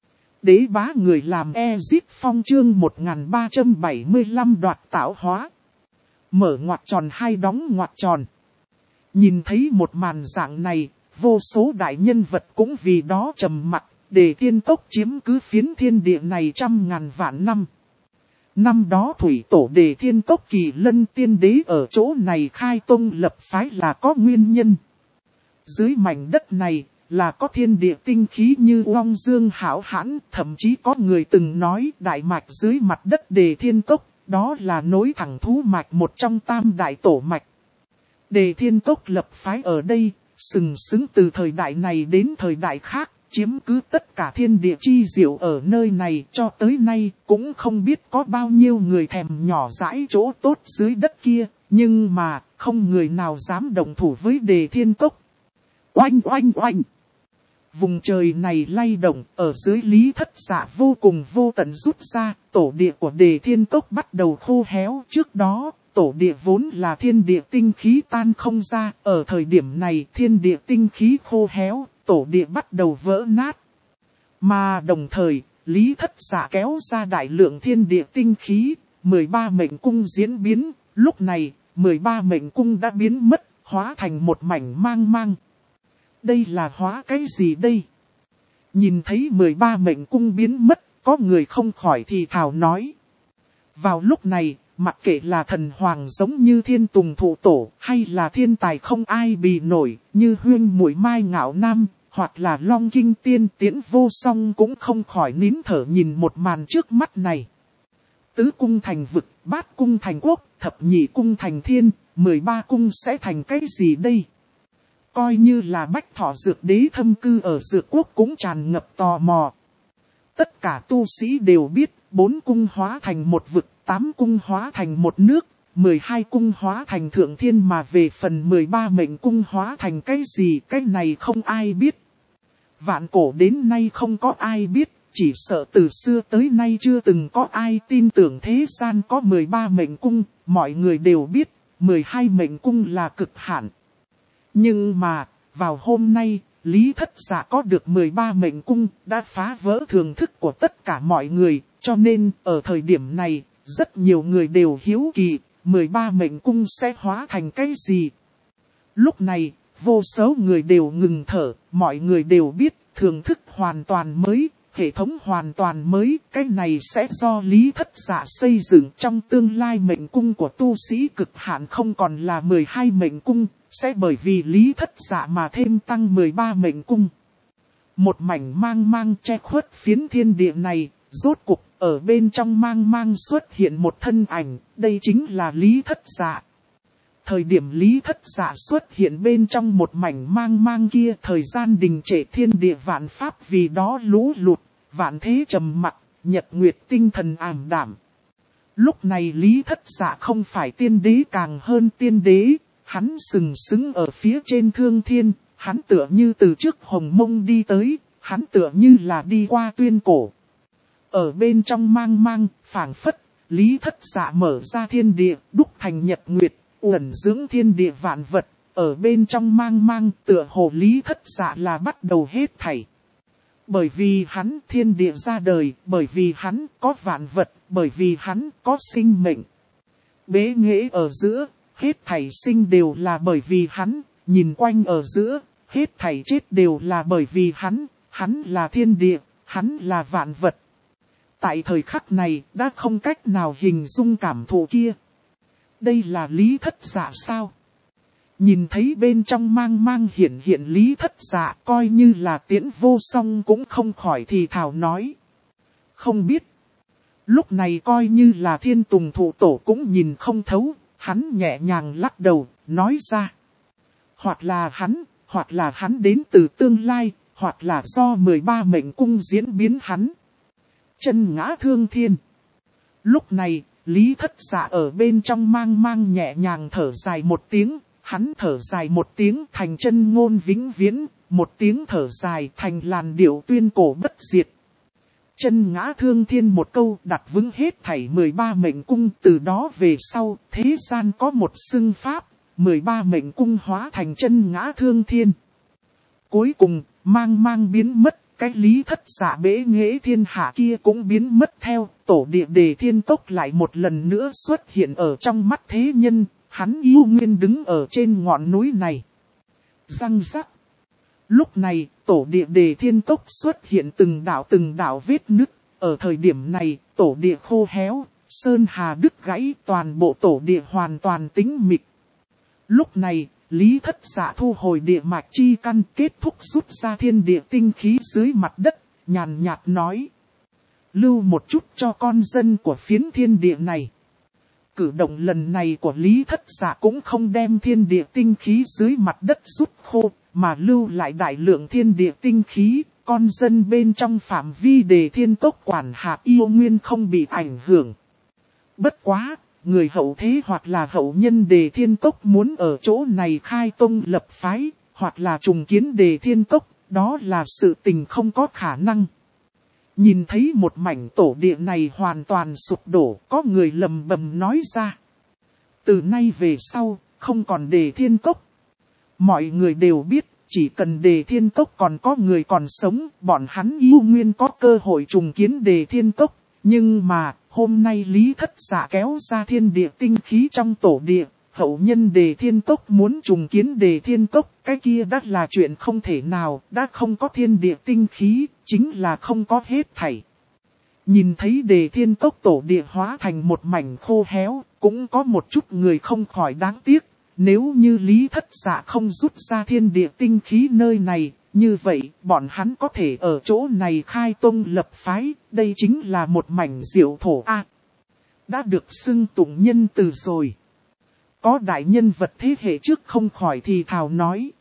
Đế bá người làm Ezip Phong chương 1375 đoạt tạo hóa. Mở ngoặc tròn hay đóng ngoặc tròn. Nhìn thấy một màn dạng này, vô số đại nhân vật cũng vì đó trầm mặc, Đề Thiên Cốc chiếm cứ phiến thiên địa này trăm ngàn vạn năm. Năm đó thủy tổ Đề Thiên Cốc Kỳ Lân tiên đế ở chỗ này khai tông lập phái là có nguyên nhân. Dưới mảnh đất này là có thiên địa tinh khí như Long Dương hảo hãn, thậm chí có người từng nói đại mạch dưới mặt đất Đề Thiên Cốc, đó là nối thẳng thú mạch một trong tam đại tổ mạch. Đề Thiên Cốc lập phái ở đây, sừng sững từ thời đại này đến thời đại khác, chiếm cứ tất cả thiên địa chi diệu ở nơi này cho tới nay, cũng không biết có bao nhiêu người thèm nhỏ dãi chỗ tốt dưới đất kia, nhưng mà, không người nào dám động thủ với Đề Thiên Cốc. Oanh oanh oanh! Vùng trời này lay động, ở dưới Lý Thất Dạ vô cùng vô tận rút ra, tổ địa của Đề Thiên Cốc bắt đầu khô héo. Trước đó, tổ địa vốn là thiên địa tinh khí tan không ra, ở thời điểm này thiên địa tinh khí khô héo, tổ địa bắt đầu vỡ nát. Mà đồng thời, Lý Thất Dạ kéo ra đại lượng thiên địa tinh khí, 13 mệnh cung diễn biến, lúc này, 13 mệnh cung đã biến mất, hóa thành một mảnh mang mang. Đây là hóa cái gì đây? Nhìn thấy 13 mệnh cung biến mất, có người không khỏi thì thào nói. Vào lúc này, mặc kệ là thần hoàng giống như Thiên Tùng Thụ Tổ, hay là thiên tài không ai bì nổi, như Huyên Muội Mai Ngạo Nam, hoặc là Long Kinh Tiên Tiễn Vô Song cũng không khỏi nín thở nhìn một màn trước mắt này. Tứ cung thành vực, bát cung thành quốc, thập nhị cung thành thiên, 13 cung sẽ thành cái gì đây? Coi như là Bách Thọ Dược Đế thâm cư ở Dược Quốc cũng tràn ngập tò mò. Tất cả tu sĩ đều biết, 4 cung hóa thành một vực, 8 cung hóa thành một nước, 12 cung hóa thành thượng thiên mà về phần 13 mệnh cung hóa thành cái gì, cái này không ai biết. Vạn cổ đến nay không có ai biết, chỉ sợ từ xưa tới nay chưa từng có ai tin tưởng thế gian có 13 mệnh cung, mọi người đều biết, 12 mệnh cung là cực hạn. Nhưng mà, vào hôm nay, Lý Thất Dạ có được 13 mệnh cung, đã phá vỡ thường thức của tất cả mọi người, cho nên, ở thời điểm này, rất nhiều người đều hiếu kỳ, 13 mệnh cung sẽ hóa thành cái gì. Lúc này, vô số người đều ngừng thở, mọi người đều biết, thường thức hoàn toàn mới, hệ thống hoàn toàn mới, cái này sẽ do Lý Thất Dạ xây dựng trong tương lai mệnh cung của tu sĩ cực hạn không còn là 12 mệnh cung, sẽ bởi vì Lý Thất Dạ mà thêm tăng 13 mệnh cung. Một mảnh mang mang che khuất phiến thiên địa này, rốt cục ở bên trong mang mang xuất hiện một thân ảnh, đây chính là Lý Thất Dạ. Thời điểm Lý Thất Dạ xuất hiện bên trong một mảnh mang mang kia, thời gian đình trệ thiên địa vạn pháp vì đó lũ lụt, vạn thế trầm mặc, nhật nguyệt tinh thần ảm đạm. Lúc này Lý Thất Dạ không phải tiên đế càng hơn tiên đế, hắn sừng sững ở phía trên thương thiên, hắn tựa như từ trước hồng mông đi tới, hắn tựa như là đi qua tuyên cổ. Ở bên trong mang mang, phảng phất, Lý Thất Dạ mở ra thiên địa, đúc thành nhật nguyệt, uẩn dưỡng thiên địa vạn vật, ở bên trong mang mang tựa hồ Lý Thất Dạ là bắt đầu hết thảy. Bởi vì hắn thiên địa ra đời, bởi vì hắn có vạn vật, bởi vì hắn có sinh mệnh. Bế nghệ ở giữa, hết thảy sinh đều là bởi vì hắn, nhìn quanh ở giữa, hết thảy chết đều là bởi vì hắn là thiên địa, hắn là vạn vật. Tại thời khắc này, đã không cách nào hình dung cảm thụ kia. Đây là Lý Thất Dạ sao? Nhìn thấy bên trong mang mang hiện hiện Lý Thất Dạ, coi như là Tiễn Vô Song cũng không khỏi thì thào nói. Không biết. Lúc này coi như là Thiên Tùng Thụ Tổ cũng nhìn không thấu, hắn nhẹ nhàng lắc đầu, nói ra. Hoặc là hắn đến từ tương lai, hoặc là do 13 mệnh cung diễn biến hắn. Chân ngã thương thiên. Lúc này, Lý Thất Dạ ở bên trong mang mang nhẹ nhàng thở dài một tiếng, hắn thở dài một tiếng thành chân ngôn vĩnh viễn, một tiếng thở dài thành làn điệu tuyên cổ bất diệt. Chân ngã thương thiên một câu đặt vững hết thảy 13 mệnh cung, từ đó về sau, thế gian có một xưng pháp, 13 mệnh cung hóa thành chân ngã thương thiên. Cuối cùng, mang mang biến mất. Cái Lý Thất Dạ bế nghệ thiên hạ kia cũng biến mất theo, tổ địa Đề Thiên Cốc lại một lần nữa xuất hiện ở trong mắt thế nhân, hắn yêu nguyên đứng ở trên ngọn núi này. Răng rắc. Lúc này, tổ địa Đề Thiên Cốc xuất hiện từng đạo vết nứt, ở thời điểm này, tổ địa khô héo, sơn hà đứt gãy, toàn bộ tổ địa hoàn toàn tĩnh mịch. Lúc này, Lý Thất Dạ thu hồi địa mạch chi căn, kết thúc rút ra thiên địa tinh khí dưới mặt đất, nhàn nhạt nói. Lưu một chút cho con dân của phiến thiên địa này. Cử động lần này của Lý Thất Dạ cũng không đem thiên địa tinh khí dưới mặt đất rút khô, mà lưu lại đại lượng thiên địa tinh khí, con dân bên trong phạm vi Đề Thiên Cốc quản hạt yêu nguyên không bị ảnh hưởng. Bất quá! Người hậu thế hoặc là hậu nhân Đề Thiên Cốc muốn ở chỗ này khai tông lập phái, hoặc là trùng kiến Đề Thiên Cốc, đó là sự tình không có khả năng. Nhìn thấy một mảnh tổ địa này hoàn toàn sụp đổ, có người lầm bầm nói ra. Từ nay về sau, không còn Đề Thiên Cốc. Mọi người đều biết, chỉ cần Đề Thiên Cốc còn có người còn sống, bọn hắn yêu nguyên có cơ hội trùng kiến Đề Thiên Cốc. Nhưng mà, hôm nay Lý Thất Dạ kéo ra thiên địa tinh khí trong tổ địa, hậu nhân Đề Thiên Cốc muốn trùng kiến Đề Thiên Cốc, cái kia đã là chuyện không thể nào, đã không có thiên địa tinh khí, chính là không có hết thảy. Nhìn thấy Đề Thiên Cốc tổ địa hóa thành một mảnh khô héo, cũng có một chút người không khỏi đáng tiếc, nếu như Lý Thất Dạ không rút ra thiên địa tinh khí nơi này, như vậy, bọn hắn có thể ở chỗ này khai tông lập phái, đây chính là một mảnh diệu thổ A. Đã được xưng tụng nhân từ rồi. Có đại nhân vật thế hệ trước không khỏi thì thào nói.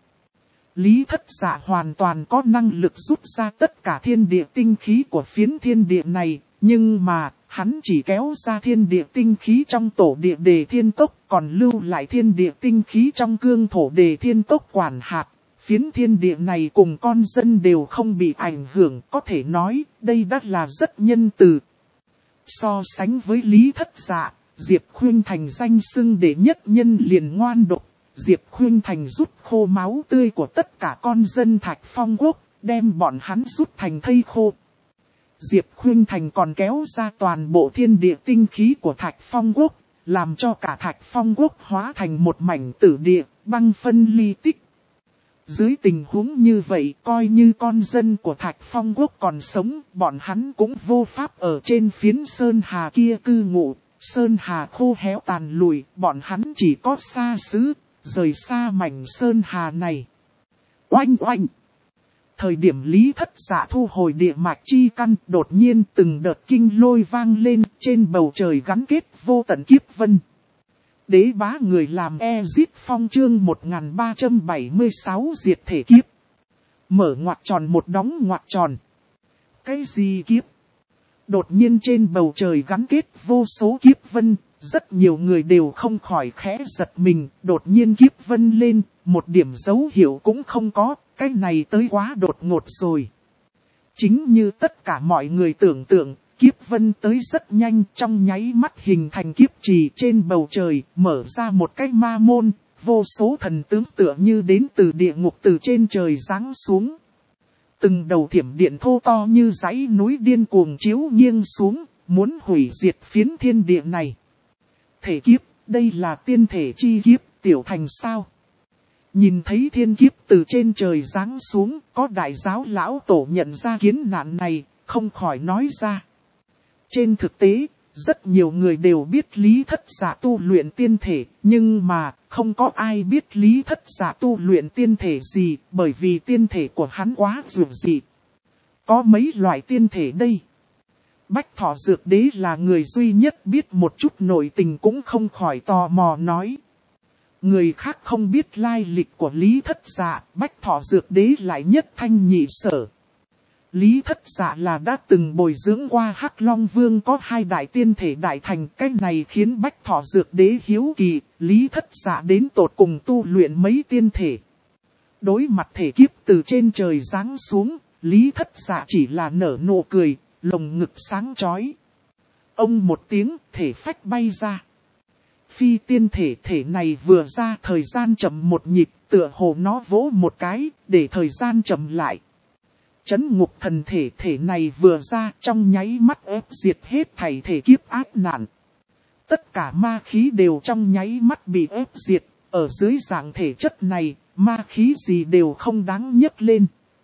Lý Thất Dạ hoàn toàn có năng lực rút ra tất cả thiên địa tinh khí của phiến thiên địa này, nhưng mà, hắn chỉ kéo ra thiên địa tinh khí trong tổ địa Đề Thiên Cốc, còn lưu lại thiên địa tinh khí trong cương thổ Đề Thiên Cốc quản hạt. Phiến thiên địa này cùng con dân đều không bị ảnh hưởng, có thể nói đây đã là rất nhân từ. So sánh với Lý Thất Dạ, Diệp Khuynh Thành danh xưng đệ nhất nhân liền ngoan độc. Diệp Khuynh Thành rút khô máu tươi của tất cả con dân Thạch Phong Quốc, đem bọn hắn rút thành thây khô. Diệp Khuynh Thành còn kéo ra toàn bộ thiên địa tinh khí của Thạch Phong Quốc, làm cho cả Thạch Phong Quốc hóa thành một mảnh tử địa, băng phân ly tích. Dưới tình huống như vậy, coi như con dân của Thạch Phong Quốc còn sống, bọn hắn cũng vô pháp ở trên phiến Sơn Hà kia cư ngụ. Sơn Hà khô héo tàn lụi, bọn hắn chỉ có xa xứ, rời xa mảnh Sơn Hà này. Oanh oanh! Thời điểm Lý Thất Dạ thu hồi địa mạch chi căn, đột nhiên từng đợt kinh lôi vang lên, trên bầu trời gắn kết vô tận kiếp vân. Đế bá người làm Ezic Phong chương 1376 diệt thể kiếp. Mở ngoặc tròn một đóng ngoặc tròn. Cái gì kiếp? Đột nhiên trên bầu trời gắn kết vô số kiếp vân, rất nhiều người đều không khỏi khẽ giật mình, đột nhiên kiếp vân lên, một điểm dấu hiệu cũng không có, cái này tới quá đột ngột rồi. Chính như tất cả mọi người tưởng tượng, kiếp vân tới rất nhanh, trong nháy mắt hình thành kiếp trì trên bầu trời, mở ra một cái ma môn, vô số thần tướng tựa như đến từ địa ngục từ trên trời giáng xuống. Từng đầu thiểm điện thô to như dãy núi điên cuồng chiếu nghiêng xuống, muốn hủy diệt phiến thiên địa này. Thể kiếp, đây là tiên thể chi kiếp, tiểu thành sao? Nhìn thấy thiên kiếp từ trên trời giáng xuống, có đại giáo lão tổ nhận ra kiến nạn này, không khỏi nói ra. Trên thực tế, rất nhiều người đều biết Lý Thất Dạ tu luyện tiên thể, nhưng mà không có ai biết Lý Thất Dạ tu luyện tiên thể gì, bởi vì tiên thể của hắn quá dường dị. Có mấy loại tiên thể đây? Bách Thọ Dược Đế là người duy nhất biết một chút nội tình cũng không khỏi tò mò nói. Người khác không biết lai lịch của Lý Thất Dạ, Bách Thọ Dược Đế lại nhất thanh nhị sở. Lý Thất Dạ là đã từng bồi dưỡng qua Hắc Long Vương có 2 đại tiên thể đại thành, cái này khiến Bách Thọ Dược Đế hiếu kỳ, Lý Thất Dạ đến tột cùng tu luyện mấy tiên thể. Đối mặt thể kiếp từ trên trời giáng xuống, Lý Thất Dạ chỉ là nở nụ cười, lồng ngực sáng chói. Ông một tiếng, thể phách bay ra. Phi tiên thể này vừa ra thời gian chậm một nhịp, tựa hồ nó vỗ một cái, để thời gian chậm lại. Chấn ngục thần thể này vừa ra trong nháy mắt ép diệt hết thảy thể kiếp ác nạn. Tất cả ma khí đều trong nháy mắt bị ép diệt, ở dưới dạng thể chất này, ma khí gì đều không đáng nhấc lên.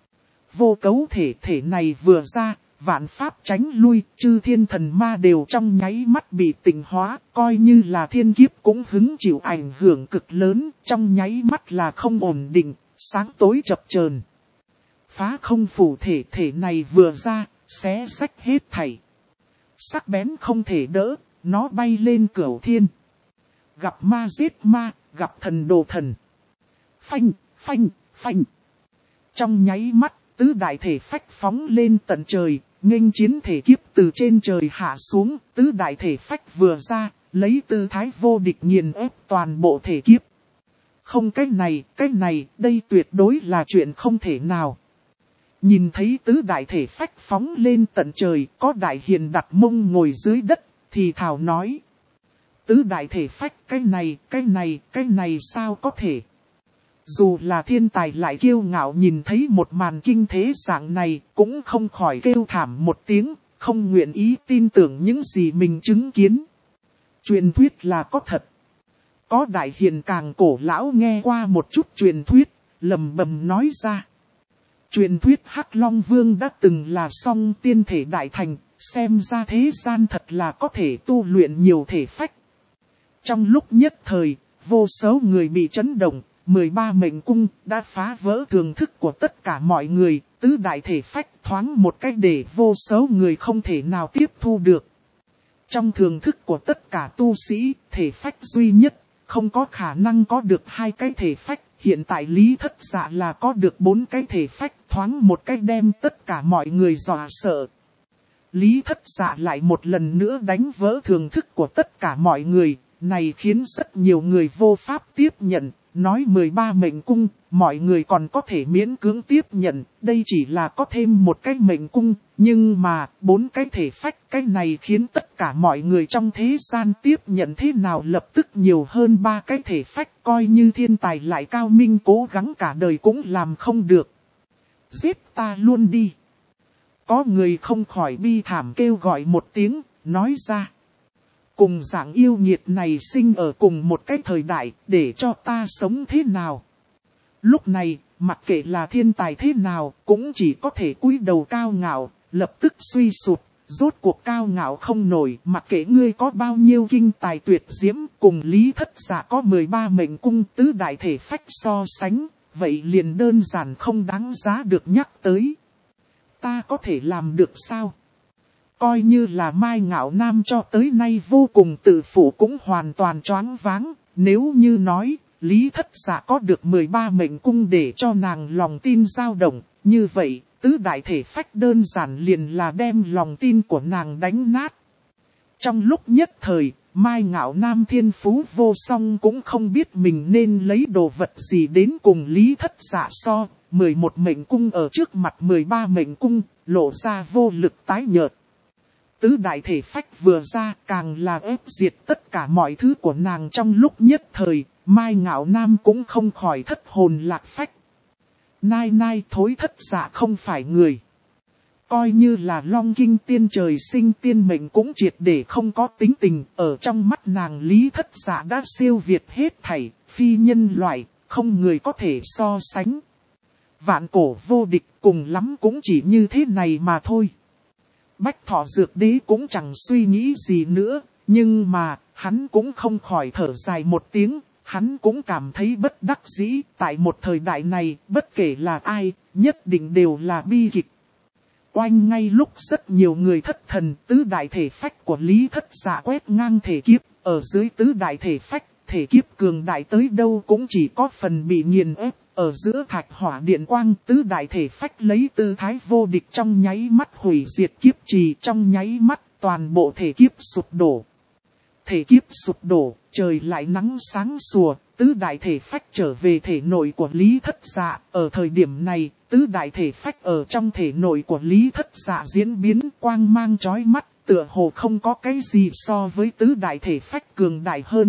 Vô cấu thể này vừa ra, vạn pháp tránh lui, chư thiên thần ma đều trong nháy mắt bị tịnh hóa, coi như là thiên kiếp cũng hứng chịu ảnh hưởng cực lớn, trong nháy mắt là không ổn định, sáng tối chập chờn. Phá không phủ thể này vừa ra, xé rách hết thảy. Sắc bén không thể đỡ, nó bay lên cửu thiên. Gặp ma giết ma, gặp thần đồ thần. Phanh, phanh, phanh. Trong nháy mắt, tứ đại thể phách phóng lên tận trời, nghênh chiến thể kiếp từ trên trời hạ xuống, tứ đại thể phách vừa ra, lấy tư thái vô địch nghiền ép toàn bộ thể kiếp. Không cái này, đây tuyệt đối là chuyện không thể nào. Nhìn thấy tứ đại thể phách phóng lên tận trời, có đại hiền đặt mông ngồi dưới đất, thì thảo nói. Tứ đại thể phách, cái này sao có thể? Dù là thiên tài lại kiêu ngạo nhìn thấy một màn kinh thế dạng này, cũng không khỏi kêu thảm một tiếng, không nguyện ý tin tưởng những gì mình chứng kiến. Truyền thuyết là có thật. Có đại hiền càng cổ lão nghe qua một chút truyền thuyết, lầm bầm nói ra. Truyền thuyết Hắc Long Vương đã từng là song tiên thể đại thành, xem ra thế gian thật là có thể tu luyện nhiều thể phách. Trong lúc nhất thời, vô số người bị chấn động, 13 mệnh cung đã phá vỡ thường thức của tất cả mọi người, tứ đại thể phách thoáng một cách để vô số người không thể nào tiếp thu được. Trong thường thức của tất cả tu sĩ, thể phách duy nhất, không có khả năng có được 2 cái thể phách. Hiện tại Lý Thất Dạ là có được 4 cái thể phách, thoáng một cách đem tất cả mọi người dọa sợ. Lý Thất Dạ lại một lần nữa đánh vỡ thường thức của tất cả mọi người, này khiến rất nhiều người vô pháp tiếp nhận. Nói 13 mệnh cung, mọi người còn có thể miễn cưỡng tiếp nhận, đây chỉ là có thêm một cái mệnh cung, nhưng mà 4 cái thể phách, cái này khiến tất cả mọi người trong thế gian tiếp nhận thế nào lập tức nhiều hơn 3 cái thể phách, coi như thiên tài lại cao minh cố gắng cả đời cũng làm không được. Giết ta luôn đi. Có người không khỏi bi thảm kêu gọi một tiếng, nói ra. Cùng dạng yêu nghiệt này sinh ở cùng một cái thời đại, để cho ta sống thế nào? Lúc này, mặc kệ là thiên tài thế nào, cũng chỉ có thể cúi đầu cao ngạo, lập tức suy sụp, rốt cuộc cao ngạo không nổi, mặc kệ ngươi có bao nhiêu kinh tài tuyệt diễm, cùng Lý Thất Dạ có 13 mệnh cung tứ đại thể phách so sánh, vậy liền đơn giản không đáng giá được nhắc tới. Ta có thể làm được sao? Coi như là Mai Ngạo Nam cho tới nay vô cùng tự phụ cũng hoàn toàn choáng váng, nếu như nói, Lý Thất Dạ có được 13 mệnh cung để cho nàng lòng tin dao động, như vậy, tứ đại thể phách đơn giản liền là đem lòng tin của nàng đánh nát. Trong lúc nhất thời, Mai Ngạo Nam thiên phú vô song cũng không biết mình nên lấy đồ vật gì đến cùng Lý Thất Dạ so, 11 mệnh cung ở trước mặt 13 mệnh cung, lộ ra vô lực tái nhợt. Tứ đại thể phách vừa ra càng là ép diệt tất cả mọi thứ của nàng trong lúc nhất thời, Mai Ngạo Nam cũng không khỏi thất hồn lạc phách. Nai nai thối Thất Dạ không phải người. Coi như là Long Kinh tiên trời sinh tiên mệnh cũng triệt để không có tính tình, ở trong mắt nàng Lý Thất Dạ đã siêu việt hết thảy, phi nhân loại, không người có thể so sánh. Vạn cổ vô địch cùng lắm cũng chỉ như thế này mà thôi. Bách Thọ Dược Đế cũng chẳng suy nghĩ gì nữa, nhưng mà, hắn cũng không khỏi thở dài một tiếng, hắn cũng cảm thấy bất đắc dĩ, tại một thời đại này, bất kể là ai, nhất định đều là bi kịch. Oanh ngay lúc rất nhiều người thất thần, tứ đại thể phách của Lý Thất Dạ quét ngang thể kiếp, ở dưới tứ đại thể phách, thể kiếp cường đại tới đâu cũng chỉ có phần bị nghiền ép. Ở giữa thạch hỏa điện quang tứ đại thể phách lấy tư thái vô địch trong nháy mắt hủy diệt kiếp trì, trong nháy mắt toàn bộ thể kiếp sụp đổ. Thể kiếp sụp đổ, trời lại nắng sáng sủa, tứ đại thể phách trở về thể nội của Lý Thất Dạ. Ở thời điểm này, tứ đại thể phách ở trong thể nội của Lý Thất Dạ diễn biến quang mang chói mắt, tựa hồ không có cái gì so với tứ đại thể phách cường đại hơn.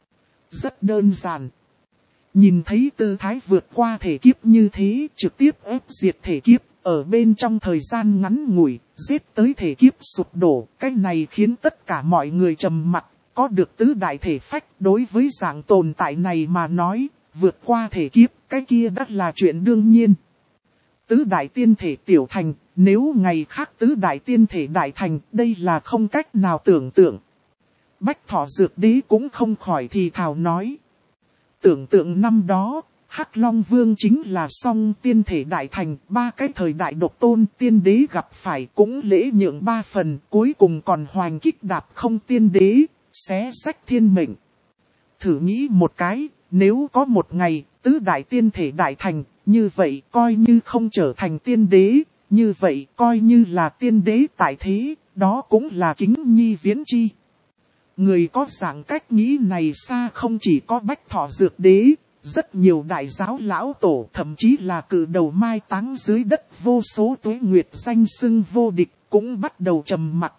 Rất đơn giản. Nhìn thấy tư thái vượt qua thể kiếp như thế, trực tiếp ép diệt thể kiếp, ở bên trong thời gian ngắn ngủi, giết tới thể kiếp sụp đổ, cái này khiến tất cả mọi người trầm mặc, có được tứ đại thể phách, đối với dạng tồn tại này mà nói, vượt qua thể kiếp, cái kia đắt là chuyện đương nhiên. Tứ đại tiên thể tiểu thành, nếu ngày khác tứ đại tiên thể đại thành, đây là không cách nào tưởng tượng. Bách Thọ Dược Đế cũng không khỏi thì thào nói. Tưởng tượng năm đó, Hắc Long Vương chính là song tiên thể đại thành, 3 cái thời đại độc tôn tiên đế gặp phải cũng lễ nhượng 3 phần, cuối cùng còn hoành kích đạp không tiên đế, xé sách thiên mệnh. Thử nghĩ một cái, nếu có một ngày, tứ đại tiên thể đại thành, như vậy coi như không trở thành tiên đế, như vậy coi như là tiên đế tại thế, đó cũng là kính nhi viễn chi. Người có dạng cách nghĩ này xa không chỉ có Bách Thọ Dược Đế, rất nhiều đại giáo lão tổ thậm chí là cự đầu mai táng dưới đất vô số tuế nguyệt danh xưng vô địch cũng bắt đầu trầm mặc.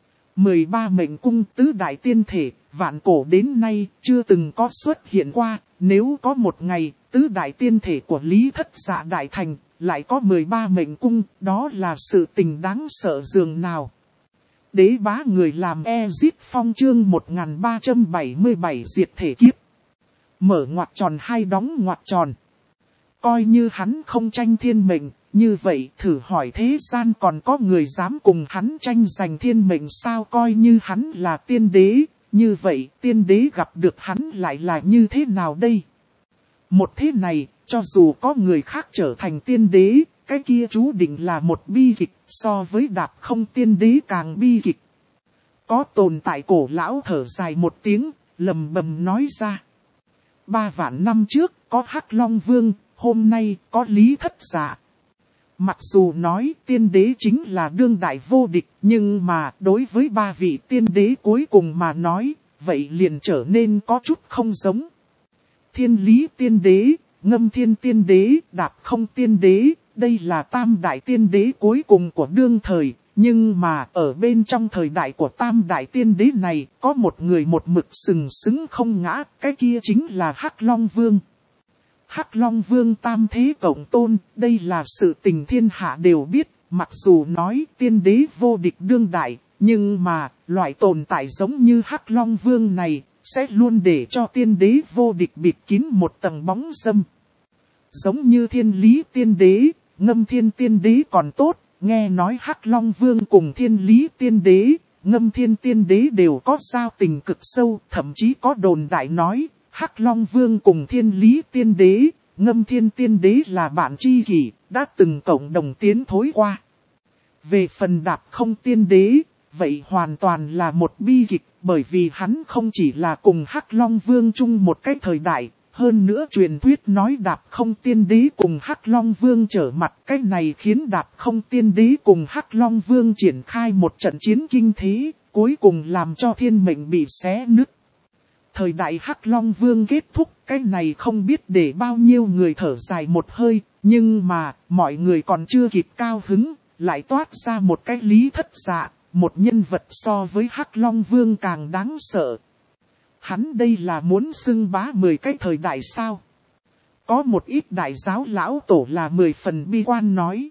13 mệnh cung tứ đại tiên thể, vạn cổ đến nay chưa từng có xuất hiện qua, nếu có một ngày tứ đại tiên thể của Lý Thất Dạ đại thành, lại có 13 mệnh cung, đó là sự tình đáng sợ dường nào. Đế bá người làm Ezip Phong chương 1377 diệt thể kiếp. Mở ngoặc tròn hay đóng ngoặc tròn. Coi như hắn không tranh thiên mệnh, như vậy thử hỏi thế gian còn có người dám cùng hắn tranh giành thiên mệnh sao? Coi như hắn là tiên đế, như vậy tiên đế gặp được hắn lại là như thế nào đây? Một thế này, cho dù có người khác trở thành tiên đế, cái kia chú định là một bi kịch, so với đạp không tiên đế càng bi kịch. Có tồn tại cổ lão thở dài một tiếng, lầm bầm nói ra. 3 vạn năm trước có Hắc Long Vương, hôm nay có Lý Thất Dạ. Mặc dù nói tiên đế chính là đương đại vô địch, nhưng mà đối với ba vị tiên đế cuối cùng mà nói, vậy liền trở nên có chút không giống. Thiên lý tiên đế, ngâm thiên tiên đế, đạp không tiên đế, đây là tam đại tiên đế cuối cùng của đương thời. Nhưng mà ở bên trong thời đại của tam đại tiên đế này, có một người một mực sừng sững không ngã, cái kia chính là Hắc Long Vương. Hắc Long Vương tam thế cộng tôn, đây là sự tình thiên hạ đều biết, mặc dù nói tiên đế vô địch đương đại, nhưng mà loại tồn tại giống như Hắc Long Vương này, sẽ luôn để cho tiên đế vô địch bịt kín một tầng bóng râm. Giống như thiên lý tiên đế, ngâm thiên tiên đế còn tốt, nghe nói Hắc Long Vương cùng thiên lý tiên đế, ngâm thiên tiên đế đều có giao tình cực sâu, thậm chí có đồn đại nói. Hắc Long Vương cùng thiên lý tiên đế, ngâm thiên tiên đế là bạn tri kỷ, đã từng cộng đồng tiến thối qua. Về phần đạp không tiên đế, vậy hoàn toàn là một bi kịch, bởi vì hắn không chỉ là cùng Hắc Long Vương chung một cái thời đại, hơn nữa truyền thuyết nói đạp không tiên đế cùng Hắc Long Vương trở mặt, cái này khiến đạp không tiên đế cùng Hắc Long Vương triển khai một trận chiến kinh thế, cuối cùng làm cho thiên mệnh bị xé nứt. Thời đại Hắc Long Vương kết thúc, cái này không biết để bao nhiêu người thở dài một hơi, nhưng mà, mọi người còn chưa kịp cao hứng, lại toát ra một cái Lý Thất Dạ, một nhân vật so với Hắc Long Vương càng đáng sợ. Hắn đây là muốn xưng bá 10 cái thời đại sao? Có một ít đại giáo lão tổ là 10 phần bi quan nói.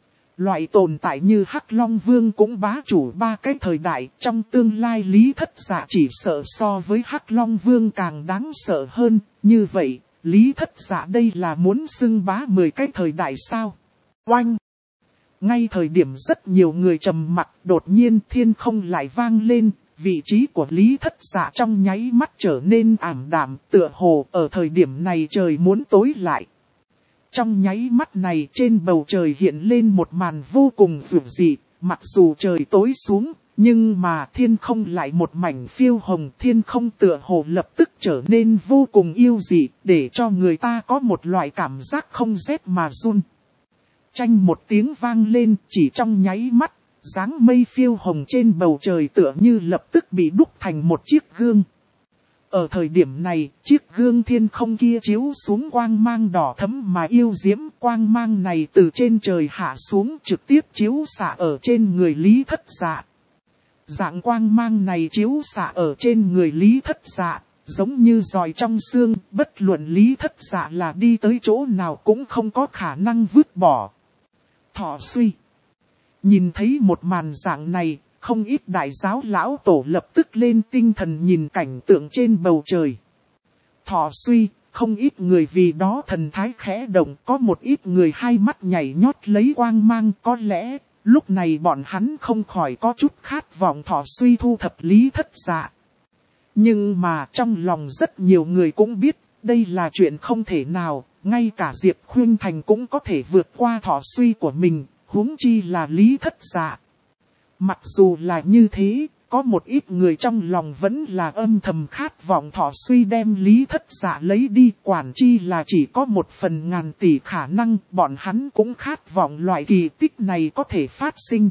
Loại tồn tại như Hắc Long Vương cũng bá chủ 3 cái thời đại, trong tương lai Lý Thất Dạ chỉ sợ so với Hắc Long Vương càng đáng sợ hơn, như vậy, Lý Thất Dạ đây là muốn xưng bá 10 cái thời đại sao? Oanh! Ngay thời điểm rất nhiều người trầm mặc, đột nhiên thiên không lại vang lên, vị trí của Lý Thất Dạ trong nháy mắt trở nên ảm đạm, tựa hồ ở thời điểm này trời muốn tối lại. Trong nháy mắt này trên bầu trời hiện lên một màn vô cùng dữ dị, mặc dù trời tối xuống, nhưng mà thiên không lại một mảnh phiêu hồng, thiên không tựa hồ lập tức trở nên vô cùng yêu dị, để cho người ta có một loại cảm giác không rét mà run. Chanh một tiếng vang lên, chỉ trong nháy mắt, dáng mây phiêu hồng trên bầu trời tựa như lập tức bị đúc thành một chiếc gương. Ở thời điểm này, chiếc gương thiên không kia chiếu xuống quang mang đỏ thẫm mà yêu diễm, quang mang này từ trên trời hạ xuống trực tiếp chiếu xạ ở trên người Lý Thất Dạ. Dạng quang mang này chiếu xạ ở trên người Lý Thất Dạ, giống như giòi trong xương, bất luận Lý Thất Dạ là đi tới chỗ nào cũng không có khả năng vứt bỏ. Thọ suy. Nhìn thấy một màn dạng này, không ít đại giáo lão tổ lập tức lên tinh thần nhìn cảnh tượng trên bầu trời. Thọ suy, không ít người vì đó thần thái khẽ động, có một ít người hai mắt nhảy nhót lấy quang mang, có lẽ lúc này bọn hắn không khỏi có chút khát vọng thọ suy thu thập Lý Thất Dạ. Nhưng mà trong lòng rất nhiều người cũng biết, đây là chuyện không thể nào, ngay cả Diệp Khuynh Thành cũng có thể vượt qua thọ suy của mình, huống chi là Lý Thất Dạ. Mặc dù là như thế, có một ít người trong lòng vẫn là âm thầm khát vọng thọ suy đem Lý Thất Dạ lấy đi, quản chi là chỉ có 1/1000 tỷ khả năng, bọn hắn cũng khát vọng loại kỳ tích này có thể phát sinh.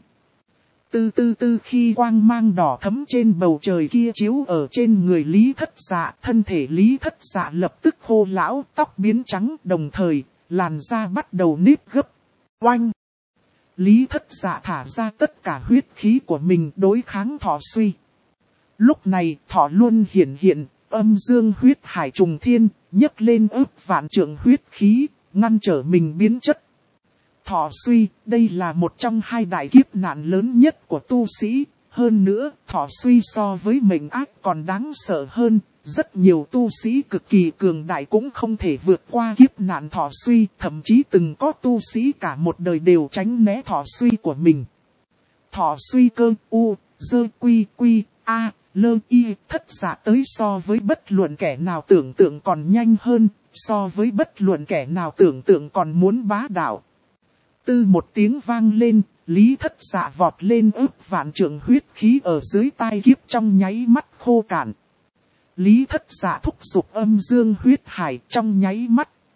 Từ khi quang mang đỏ thẫm trên bầu trời kia chiếu ở trên người Lý Thất Dạ, thân thể Lý Thất Dạ lập tức khô lão, tóc biến trắng, đồng thời, làn da bắt đầu nếp gấp. Oanh! Lý Thất Dạ thả ra tất cả huyết khí của mình đối kháng thọ suy. Lúc này thọ luân hiện, âm dương huyết hải trùng thiên, nhấc lên ức vạn trượng huyết khí, ngăn trở mình biến chất. Thọ suy, đây là một trong hai đại kiếp nạn lớn nhất của tu sĩ, hơn nữa, thọ suy so với mệnh ác còn đáng sợ hơn. Rất nhiều tu sĩ cực kỳ cường đại cũng không thể vượt qua kiếp nạn thọ suy, thậm chí từng có tu sĩ cả một đời đều tránh né thọ suy của mình. Thọ suy cơ u, dơ quy, a, lơ y, Thất Dạ tới so với bất luận kẻ nào tưởng tượng còn nhanh hơn, so với bất luận kẻ nào tưởng tượng còn muốn bá đạo. Từ một tiếng vang lên, Lý Thất Dạ vọt lên ức vạn trượng huyết khí ở dưới tai kiếp trong nháy mắt khô cạn. Lý Thất Dạ thúc giục âm dương huyết hải trong nháy mắt,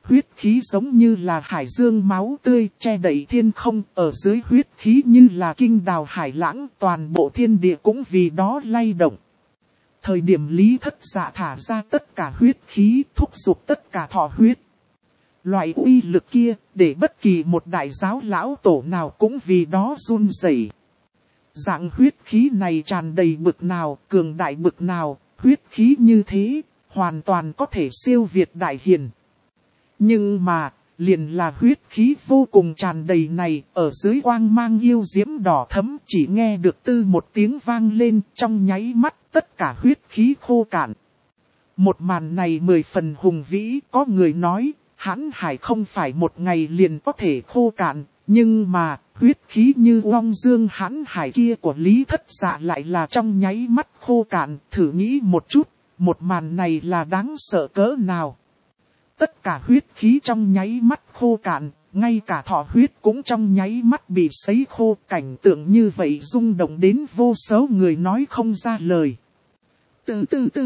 huyết khí giống như là hải dương máu tươi che đậy thiên không, ở dưới huyết khí như là kinh đào hải lãng, toàn bộ thiên địa cũng vì đó lay động. Thời điểm Lý Thất Dạ thả ra tất cả huyết khí, thúc giục tất cả thọ huyết. Loại uy lực kia, để bất kỳ một đại giáo lão tổ nào cũng vì đó run rẩy. Dạng huyết khí này tràn đầy bực nào, cường đại bực nào, huyết khí như thế, hoàn toàn có thể siêu việt đại hiền. Nhưng mà, liền là huyết khí vô cùng tràn đầy này, ở dưới quang mang yêu diễm đỏ thẫm, chỉ nghe được tư một tiếng vang lên, trong nháy mắt, tất cả huyết khí khô cạn. Một màn này 10 phần hùng vĩ, có người nói, hãn hải không phải một ngày liền có thể khô cạn, nhưng mà, huyết khí như long dương hãn hải kia của Lý Thất Dạ lại là trong nháy mắt khô cạn, thử nghĩ một chút, một màn này là đáng sợ cỡ nào. Tất cả huyết khí trong nháy mắt khô cạn, ngay cả thọ huyết cũng trong nháy mắt bị sấy khô, cảnh tượng như vậy rung động đến vô số người nói không ra lời. Từ.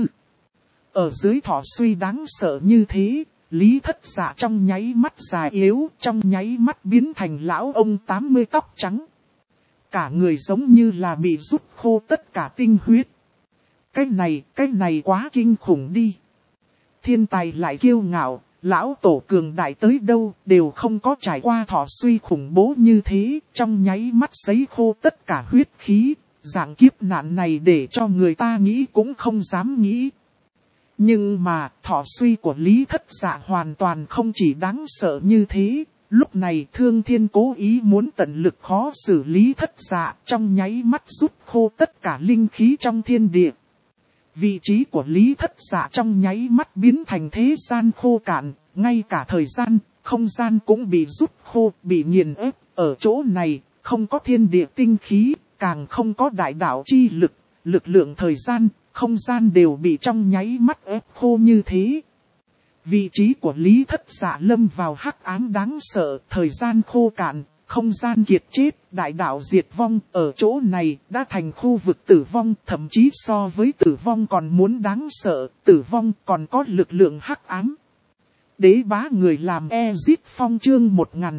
Ở dưới thọ suy đáng sợ như thế, Lý Thất Dạ trong nháy mắt già yếu, trong nháy mắt biến thành lão ông 80 tóc trắng. Cả người giống như là bị rút khô tất cả tinh huyết. Cái này quá kinh khủng đi. Thiên tài lại kiêu ngạo, lão tổ cường đại tới đâu đều không có trải qua thọ suy khủng bố như thế, trong nháy mắt sấy khô tất cả huyết khí, dạng kiếp nạn này để cho người ta nghĩ cũng không dám nghĩ. Nhưng mà, thọ suy của Lý Thất Dạ hoàn toàn không chỉ đáng sợ như thế. Lúc này Thương Thiên cố ý muốn tận lực khó xử Lý Thất Dạ, trong nháy mắt rút khô tất cả linh khí trong thiên địa. Vị trí của Lý Thất Dạ trong nháy mắt biến thành thế gian khô cạn, ngay cả thời gian, không gian cũng bị rút khô, bị nghiền ép. Ở chỗ này, không có thiên địa tinh khí, càng không có đại đạo chi lực, lực lượng thời gian, không gian đều bị trong nháy mắt ép khô như thế. Vị trí của Lý Thất Dạ lâm vào hắc ám đáng sợ, thời gian khô cạn, không gian kiệt chết, đại đạo diệt vong, ở chỗ này đã thành khu vực tử vong, thậm chí so với tử vong còn muốn đáng sợ, tử vong còn có lực lượng hắc ám. Đế bá người làm Ezit Phong chương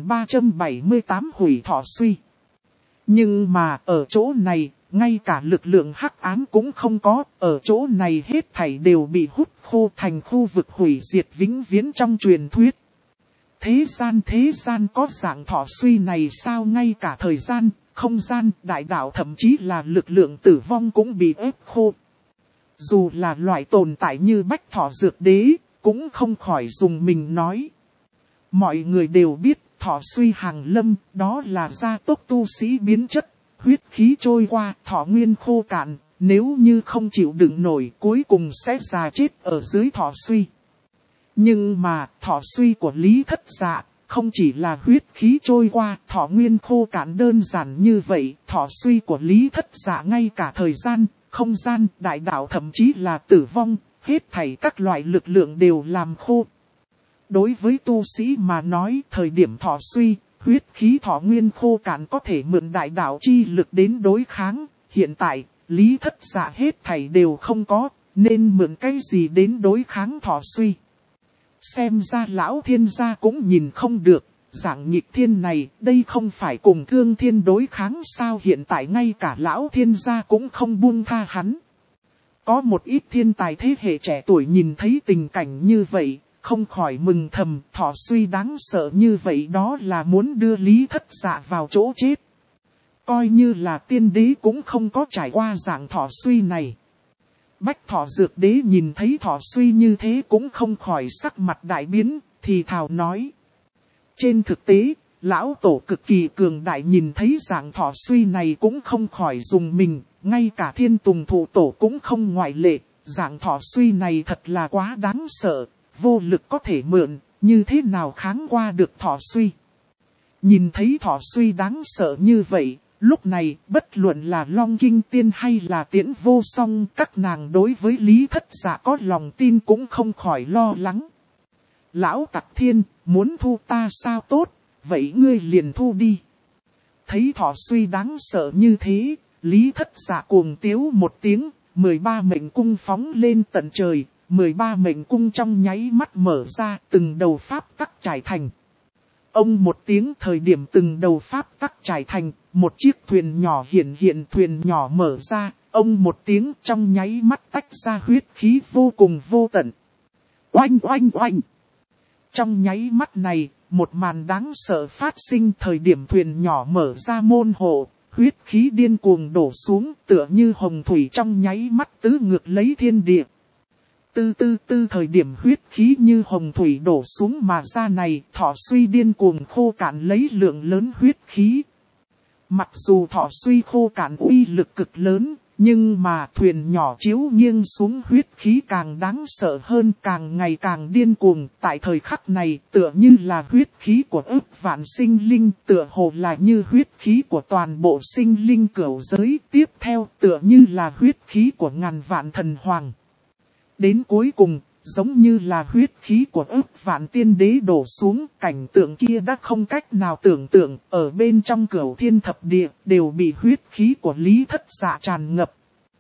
1378 hủy thọ suy. Nhưng mà ở chỗ này, ngay cả lực lượng hắc ám cũng không có, ở chỗ này hết thảy đều bị hút khô thành khu vực hủy diệt vĩnh viễn trong truyền thuyết. Thế gian có dạng thọ suy này sao, ngay cả thời gian, không gian, đại đạo thậm chí là lực lượng tử vong cũng bị ép khô. Dù là loại tồn tại như Bách Thọ Dược Đế, cũng không khỏi dùng mình nói. Mọi người đều biết thọ suy hàng lâm, đó là gia tốc tu sĩ biến chất, huyết khí trôi qua, thọ nguyên khô cạn, nếu như không chịu đựng nổi cuối cùng sẽ già chết ở dưới thọ suy. Nhưng mà, thọ suy của Lý Thất Dạ, không chỉ là huyết khí trôi qua, thọ nguyên khô cạn đơn giản như vậy, thọ suy của Lý Thất Dạ ngay cả thời gian, không gian, đại đạo thậm chí là tử vong, hết thảy các loại lực lượng đều làm khô. Đối với tu sĩ mà nói, thời điểm thọ suy, huyết khí thọ nguyên khô cạn có thể mượn đại đạo chi lực đến đối kháng, hiện tại, Lý Thất Dạ hết thảy đều không có, nên mượn cái gì đến đối kháng thọ suy. Xem ra lão thiên gia cũng nhìn không được, dạng nghịch thiên này, đây không phải cùng Thương Thiên đối kháng sao, hiện tại ngay cả lão thiên gia cũng không buông tha hắn. Có một ít thiên tài thế hệ trẻ tuổi nhìn thấy tình cảnh như vậy, không khỏi mừng thầm, thọ suy đáng sợ như vậy đó là muốn đưa Lý Thất Dạ vào chỗ chết. Coi như là tiên đế cũng không có trải qua dạng thọ suy này. Bách Thọ Dược Đế nhìn thấy thọ suy như thế cũng không khỏi sắc mặt đại biến, thì thào nói. Trên thực tế, lão tổ cực kỳ cường đại nhìn thấy dạng thọ suy này cũng không khỏi dùng mình, ngay cả Thiên Tùng Thụ Tổ cũng không ngoại lệ, dạng thọ suy này thật là quá đáng sợ, vô lực có thể mượn, như thế nào kháng qua được thọ suy. Nhìn thấy thọ suy đáng sợ như vậy, lúc này bất luận là Long Kinh Tiên hay là Tiễn Vô Song, các nàng đối với Lý Thất Dạ có lòng tin cũng không khỏi lo lắng. Lão Tặc Thiên, muốn thu ta sao tốt, vậy ngươi liền thu đi. Thấy thọ suy đáng sợ như thế, Lý Thất Dạ cuồng tiếu một tiếng, 13 mệnh cung phóng lên tận trời, 13 mệnh cung trong nháy mắt mở ra, từng đầu pháp tắc trải thành. Ông một tiếng thời điểm từng đầu pháp tắc trải thành, một chiếc thuyền nhỏ hiện thuyền nhỏ mở ra, ông một tiếng trong nháy mắt tách ra huyết khí vô cùng vô tận. Oanh oanh oanh! Trong nháy mắt này, một màn đáng sợ phát sinh thời điểm thuyền nhỏ mở ra môn hộ, huyết khí điên cuồng đổ xuống tựa như hồng thủy trong nháy mắt tứ ngược lấy thiên địa. Tư thời điểm huyết khí như hồng thủy đổ xuống mà ra này, Thọ Suy điên cuồng khô cạn lấy lượng lớn huyết khí. Mặc dù Thọ Suy khô cạn uy lực cực lớn, nhưng mà thuyền nhỏ chiếu nghiêng xuống huyết khí càng đáng sợ hơn, càng ngày càng điên cuồng. Tại thời khắc này tựa như là huyết khí của ức vạn sinh linh, tựa hồ là như huyết khí của toàn bộ sinh linh cửu giới. Tiếp theo tựa như là huyết khí của ngàn vạn thần hoàng. Đến cuối cùng, giống như là huyết khí của ức vạn tiên đế đổ xuống, cảnh tượng kia đã không cách nào tưởng tượng, ở bên trong cửu thiên thập địa, đều bị huyết khí của Lý Thất Dạ tràn ngập.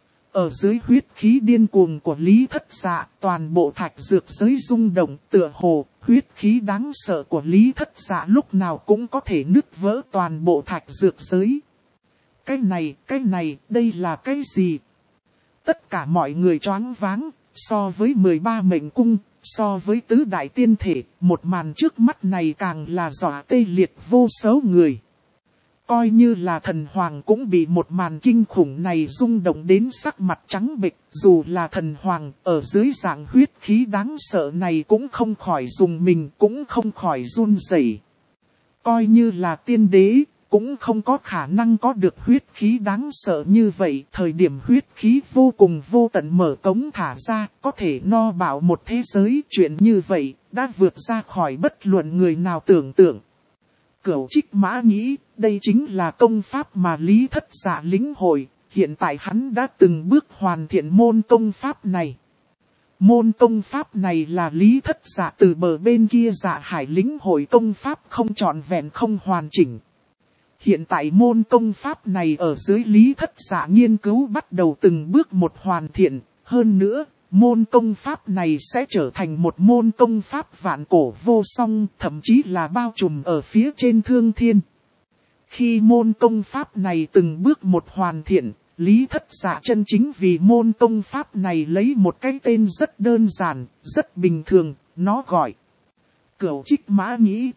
Ở dưới huyết khí điên cuồng của Lý Thất Dạ, toàn bộ thạch dược giới rung động, tựa hồ, huyết khí đáng sợ của Lý Thất Dạ lúc nào cũng có thể nứt vỡ toàn bộ thạch dược giới. Cái này, đây là cái gì? Tất cả mọi người choáng váng. So với 13 mệnh cung, so với tứ đại tiên thể, một màn trước mắt này càng là dọa tê liệt vô số người. Coi như là thần hoàng cũng bị một màn kinh khủng này rung động đến sắc mặt trắng bệch, dù là thần hoàng ở dưới dạng huyết khí đáng sợ này cũng không khỏi dùng mình, cũng không khỏi run rẩy. Coi như là tiên đế, cũng không có khả năng có được huyết khí đáng sợ như vậy. Thời điểm huyết khí vô cùng vô tận mở cống thả ra, có thể no bạo một thế giới. Chuyện như vậy, đã vượt ra khỏi bất luận người nào tưởng tượng. Cửu Trích Mã nghĩ, đây chính là công pháp mà Lý Thất Dạ lĩnh hội. Hiện tại hắn đã từng bước hoàn thiện môn công pháp này. Môn công pháp này là Lý Thất Dạ từ bờ bên kia Dạ Hải lĩnh hội công pháp không trọn vẹn không hoàn chỉnh. Hiện tại môn công pháp này ở dưới Lý Thất Dạ nghiên cứu bắt đầu từng bước một hoàn thiện. Hơn nữa, môn công pháp này sẽ trở thành một môn công pháp vạn cổ vô song, thậm chí là bao trùm ở phía trên thương thiên. Khi môn công pháp này từng bước một hoàn thiện, Lý Thất Dạ chân chính vì môn công pháp này lấy một cái tên rất đơn giản, rất bình thường, nó gọi Cửu Trích Mã Nhĩ.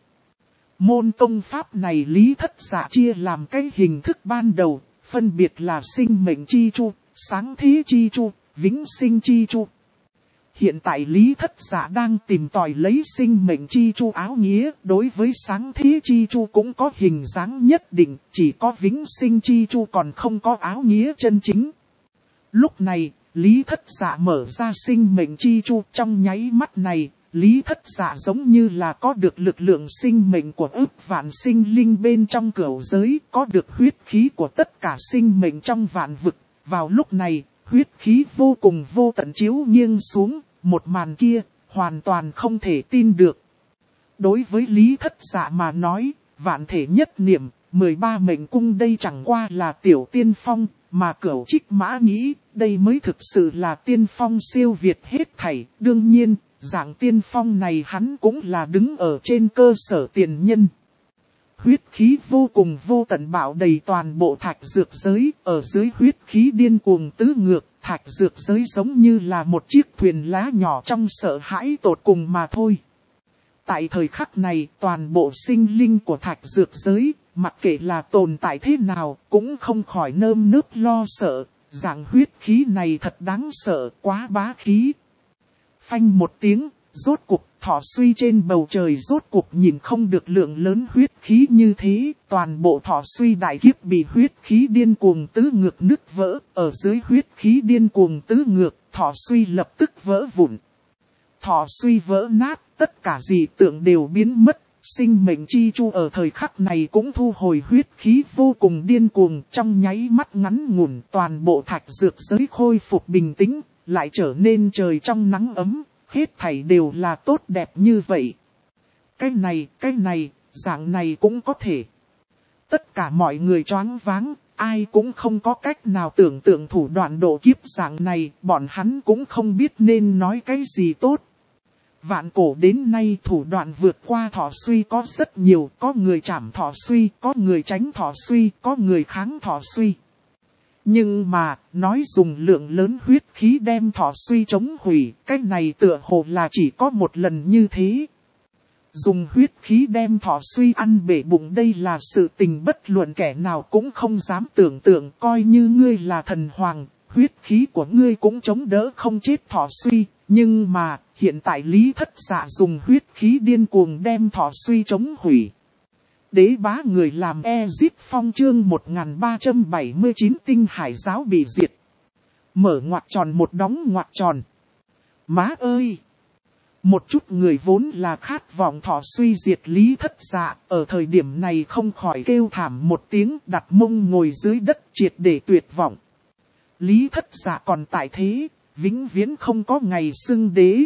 Môn công pháp này Lý Thất Dạ chia làm cái hình thức ban đầu, phân biệt là sinh mệnh chi chu, sáng thế chi chu, vĩnh sinh chi chu. Hiện tại Lý Thất Dạ đang tìm tòi lấy sinh mệnh chi chu áo nghĩa, đối với sáng thế chi chu cũng có hình dáng nhất định, chỉ có vĩnh sinh chi chu còn không có áo nghĩa chân chính. Lúc này, Lý Thất Dạ mở ra sinh mệnh chi chu, trong nháy mắt này, Lý Thất Dạ giống như là có được lực lượng sinh mệnh của ức vạn sinh linh bên trong cửu giới, có được huyết khí của tất cả sinh mệnh trong vạn vực. Vào lúc này, huyết khí vô cùng vô tận chiếu nghiêng xuống, một màn kia, hoàn toàn không thể tin được. Đối với Lý Thất Dạ mà nói, vạn thể nhất niệm, 13 mệnh cung đây chẳng qua là tiểu tiên phong, mà Cửu Trích Mã nghĩ, đây mới thực sự là tiên phong siêu việt hết thảy. Đương nhiên, dạng tiên phong này hắn cũng là đứng ở trên cơ sở tiền nhân. Huyết khí vô cùng vô tận bạo đầy toàn bộ thạch dược giới, ở dưới huyết khí điên cuồng tứ ngược, thạch dược giới giống như là một chiếc thuyền lá nhỏ trong sợ hãi tột cùng mà thôi. Tại thời khắc này, toàn bộ sinh linh của thạch dược giới, mặc kệ là tồn tại thế nào, cũng không khỏi nơm nớp lo sợ, dạng huyết khí này thật đáng sợ, quá bá khí. Phanh một tiếng, rốt cục, Thọ Suy trên bầu trời rốt cục nhìn không được lượng lớn huyết khí như thế, toàn bộ Thọ Suy đại kiếp bị huyết khí điên cuồng tứ ngược nứt vỡ, ở dưới huyết khí điên cuồng tứ ngược, Thọ Suy lập tức vỡ vụn. Thọ Suy vỡ nát, tất cả dị tượng đều biến mất, sinh mệnh chi chu ở thời khắc này cũng thu hồi huyết khí vô cùng điên cuồng, trong nháy mắt ngắn ngủn toàn bộ thạch dược giới khôi phục bình tĩnh, lại trở nên trời trong nắng ấm. Hết thảy đều là tốt đẹp như vậy. Cái này, dạng này cũng có thể. Tất cả mọi người choáng váng, ai cũng không có cách nào tưởng tượng thủ đoạn độ kiếp dạng này, bọn hắn cũng không biết nên nói cái gì tốt. Vạn cổ đến nay thủ đoạn vượt qua thọ suy có rất nhiều, có người trảm thọ suy, có người tránh thọ suy, có người kháng thọ suy. Nhưng mà, nói dùng lượng lớn huyết khí đem thọ suy chống hủy, cái này tựa hồ là chỉ có một lần như thế. Dùng huyết khí đem thọ suy ăn bể bụng, đây là sự tình bất luận kẻ nào cũng không dám tưởng tượng, coi như ngươi là thần hoàng, huyết khí của ngươi cũng chống đỡ không chết thọ suy, nhưng mà, hiện tại Lý Thất Dạ dùng huyết khí điên cuồng đem thọ suy chống hủy. Đế bá người làm Ezip Phong chương 1379 tinh hải giáo bị diệt. Mở ngoặc tròn một đóng ngoặc tròn. Má ơi! Một chút người vốn là khát vọng thọ suy diệt Lý Thất Dạ, ở thời điểm này không khỏi kêu thảm một tiếng, đặt mông ngồi dưới đất triệt để tuyệt vọng. Lý Thất Dạ còn tại thế, vĩnh viễn không có ngày xưng đế.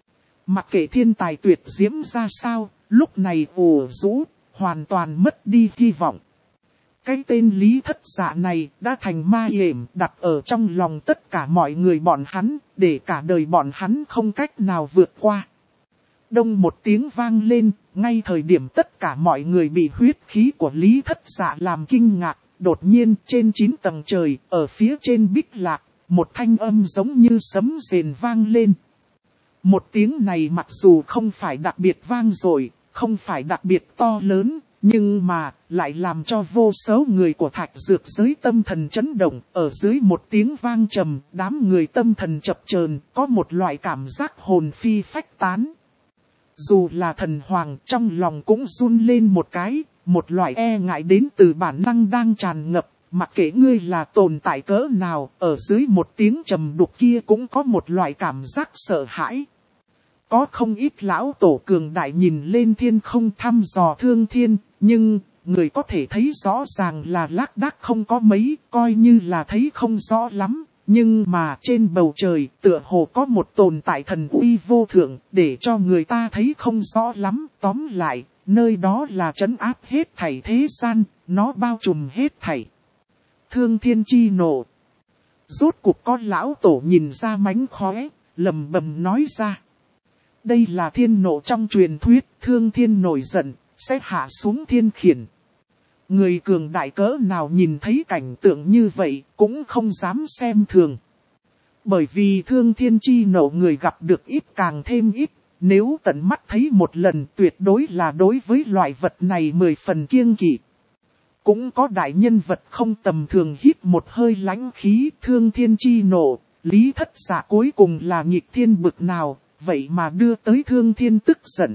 Mặc kệ thiên tài tuyệt diễm ra sao, lúc này ủ rũ, hoàn toàn mất đi hy vọng. Cái tên Lý Thất Dạ này đã thành ma yểm đặt ở trong lòng tất cả mọi người bọn hắn, để cả đời bọn hắn không cách nào vượt qua. Đông một tiếng vang lên, ngay thời điểm tất cả mọi người bị huyết khí của Lý Thất Dạ làm kinh ngạc, đột nhiên trên 9 tầng trời, ở phía trên Bích Lạc, một thanh âm giống như sấm rền vang lên. Một tiếng này mặc dù không phải đặc biệt vang dội, không phải đặc biệt to lớn, nhưng mà lại làm cho vô số người của Thạch Dược giới tâm thần chấn động. Ở dưới một tiếng vang trầm, đám người tâm thần chập chờn, có một loại cảm giác hồn phi phách tán. Dù là thần hoàng trong lòng cũng run lên một cái, một loại e ngại đến từ bản năng đang tràn ngập. Mặc kệ ngươi là tồn tại cỡ nào, ở dưới một tiếng trầm đục kia cũng có một loại cảm giác sợ hãi. Có không ít lão tổ cường đại nhìn lên thiên không thăm dò Thương Thiên, nhưng người có thể thấy rõ ràng là lác đác không có mấy, coi như là thấy không rõ lắm. Nhưng mà trên bầu trời tựa hồ có một tồn tại thần uy vô thượng, để cho người ta thấy không rõ lắm. Tóm lại, nơi đó là trấn áp hết thảy thế gian, nó bao trùm hết thảy. Thương Thiên chi nộ. Rốt cuộc có lão tổ nhìn ra mánh khóe, lầm bầm nói ra. Đây là thiên nộ trong truyền thuyết, Thương Thiên nổi giận, sẽ hạ xuống thiên khiển. Người cường đại cỡ nào nhìn thấy cảnh tượng như vậy, cũng không dám xem thường. Bởi vì Thương Thiên chi nộ người gặp được ít càng thêm ít, nếu tận mắt thấy một lần tuyệt đối là đối với loại vật này 10 phần kiêng kỵ. Cũng có đại nhân vật không tầm thường hít một hơi lãnh khí. Thương Thiên chi nộ, Lý Thất Dạ cuối cùng là nghịch thiên bực nào, vậy mà đưa tới Thương Thiên tức giận.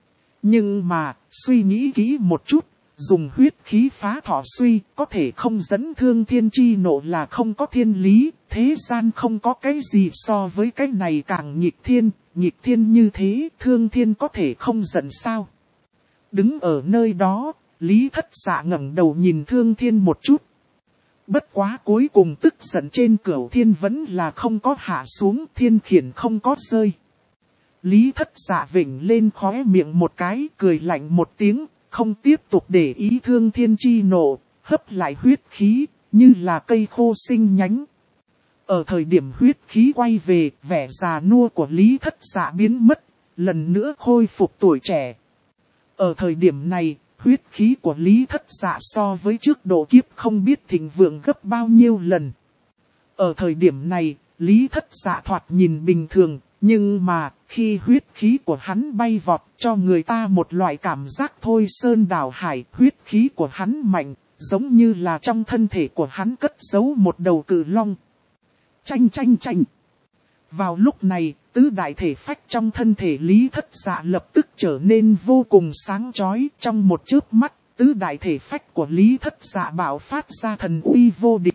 Nhưng mà, suy nghĩ kỹ một chút, dùng huyết khí phá thọ suy, có thể không dẫn Thương Thiên chi nộ là không có thiên lý, thế gian không có cái gì so với cái này càng nghịch thiên như thế, Thương Thiên có thể không giận sao? Đứng ở nơi đó, Lý Thất Dạ ngẩng đầu nhìn Thương Thiên một chút. Bất quá cuối cùng tức giận trên cửu thiên vẫn là không có hạ xuống, thiên khiển không có rơi. Lý Thất Dạ vểnh lên khóe miệng một cái, cười lạnh một tiếng, không tiếp tục để ý Thương Thiên chi nộ, hấp lại huyết khí, như là cây khô sinh nhánh. Ở thời điểm huyết khí quay về, vẻ già nua của Lý Thất Dạ biến mất, lần nữa khôi phục tuổi trẻ. Ở thời điểm này, huyết khí của Lý Thất Dạ so với trước độ kiếp không biết thịnh vượng gấp bao nhiêu lần. Ở thời điểm này, Lý Thất Dạ thoạt nhìn bình thường, nhưng mà khi huyết khí của hắn bay vọt cho người ta một loại cảm giác thôi sơn đảo hải. Huyết khí của hắn mạnh, giống như là trong thân thể của hắn cất giấu một đầu cự long. Chanh chanh chanh. Vào lúc này, tứ đại thể phách trong thân thể Lý Thất Dạ lập tức trở nên vô cùng sáng chói. Trong một chớp mắt, tứ đại thể phách của Lý Thất Dạ bạo phát ra thần uy vô địch.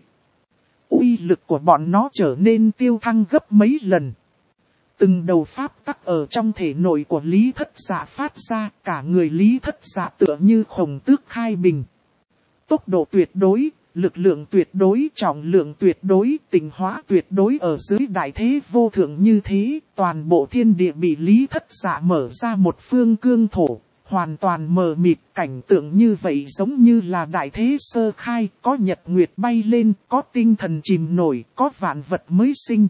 Uy lực của bọn nó trở nên tiêu thăng gấp mấy lần. Từng đầu pháp tắc ở trong thể nội của Lý Thất Dạ phát ra, cả người Lý Thất Dạ tựa như khổng tước khai bình. Tốc độ tuyệt đối, lực lượng tuyệt đối, trọng lượng tuyệt đối, tinh hóa tuyệt đối ở dưới đại thế vô thượng như thế, toàn bộ thiên địa bị Lý Thất Dạ mở ra một phương cương thổ, hoàn toàn mờ mịt, cảnh tượng như vậy giống như là đại thế sơ khai, có nhật nguyệt bay lên, có tinh thần chìm nổi, có vạn vật mới sinh.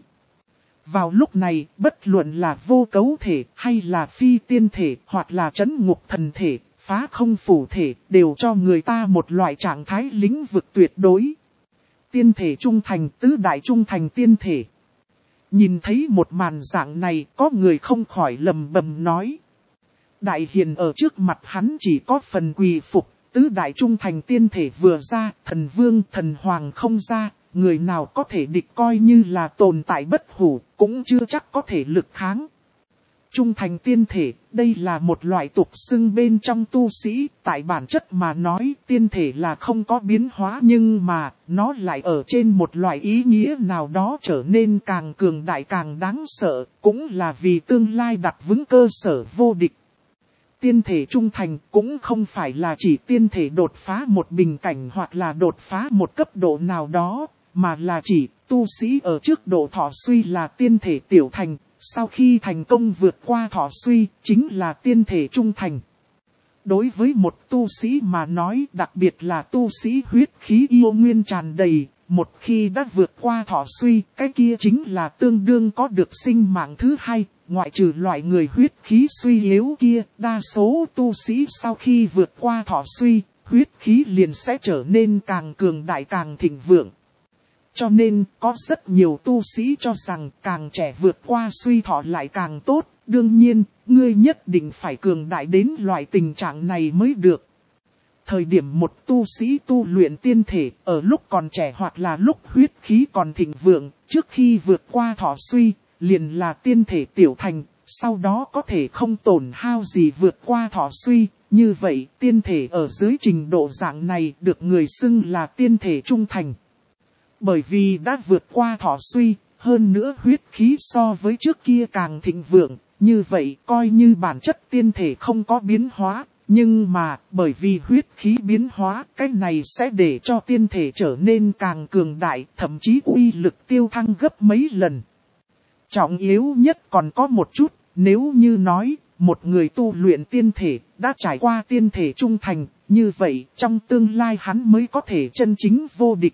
Vào lúc này, bất luận là vô cấu thể, hay là phi tiên thể, hoặc là trấn ngục thần thể, phá không phủ thể, đều cho người ta một loại trạng thái lĩnh vực tuyệt đối. Tiên thể trung thành, tứ đại trung thành tiên thể. Nhìn thấy một màn dạng này, có người không khỏi lầm bầm nói. Đại hiền ở trước mặt hắn chỉ có phần quỳ phục, tứ đại trung thành tiên thể vừa ra, thần vương, thần hoàng không ra, người nào có thể địch coi như là tồn tại bất hủ, cũng chưa chắc có thể lực kháng. Trung thành tiên thể, đây là một loại tục xưng bên trong tu sĩ, tại bản chất mà nói tiên thể là không có biến hóa nhưng mà nó lại ở trên một loại ý nghĩa nào đó trở nên càng cường đại càng đáng sợ, cũng là vì tương lai đặt vững cơ sở vô địch. Tiên thể trung thành cũng không phải là chỉ tiên thể đột phá một bình cảnh hoặc là đột phá một cấp độ nào đó, mà là chỉ tu sĩ ở trước độ thọ suy là tiên thể tiểu thành. Sau khi thành công vượt qua thọ suy, chính là tiên thể trung thành. Đối với một tu sĩ mà nói, đặc biệt là tu sĩ huyết khí yêu nguyên tràn đầy, một khi đã vượt qua thọ suy, cái kia chính là tương đương có được sinh mạng thứ hai, ngoại trừ loại người huyết khí suy yếu kia, đa số tu sĩ sau khi vượt qua thọ suy, huyết khí liền sẽ trở nên càng cường đại càng thịnh vượng. Cho nên, có rất nhiều tu sĩ cho rằng càng trẻ vượt qua suy thọ lại càng tốt. Đương nhiên, ngươi nhất định phải cường đại đến loại tình trạng này mới được. Thời điểm một tu sĩ tu luyện tiên thể, ở lúc còn trẻ hoặc là lúc huyết khí còn thịnh vượng, trước khi vượt qua thọ suy, liền là tiên thể tiểu thành, sau đó có thể không tổn hao gì vượt qua thọ suy. Như vậy, tiên thể ở dưới trình độ dạng này được người xưng là tiên thể trung thành. Bởi vì đã vượt qua thọ suy, hơn nữa huyết khí so với trước kia càng thịnh vượng, như vậy coi như bản chất tiên thể không có biến hóa, nhưng mà bởi vì huyết khí biến hóa, cái này sẽ để cho tiên thể trở nên càng cường đại, thậm chí uy lực tiêu thăng gấp mấy lần. Trọng yếu nhất còn có một chút, nếu như nói, một người tu luyện tiên thể, đã trải qua tiên thể trung thành, như vậy trong tương lai hắn mới có thể chân chính vô địch.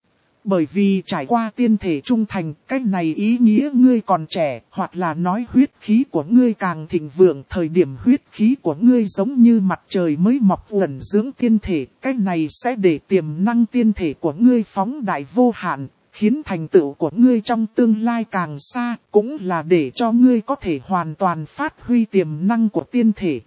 Bởi vì trải qua tiên thể trung thành, cách này ý nghĩa ngươi còn trẻ, hoặc là nói huyết khí của ngươi càng thịnh vượng, thời điểm huyết khí của ngươi giống như mặt trời mới mọc ẩn dưỡng tiên thể, cách này sẽ để tiềm năng tiên thể của ngươi phóng đại vô hạn, khiến thành tựu của ngươi trong tương lai càng xa, cũng là để cho ngươi có thể hoàn toàn phát huy tiềm năng của tiên thể.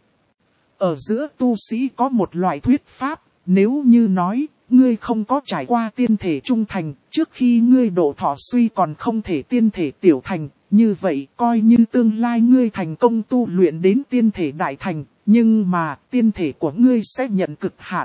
Ở giữa tu sĩ có một loại thuyết pháp, nếu như nói, ngươi không có trải qua tiên thể trung thành, trước khi ngươi độ thọ suy còn không thể tiên thể tiểu thành, như vậy coi như tương lai ngươi thành công tu luyện đến tiên thể đại thành, nhưng mà tiên thể của ngươi sẽ nhận cực hạn.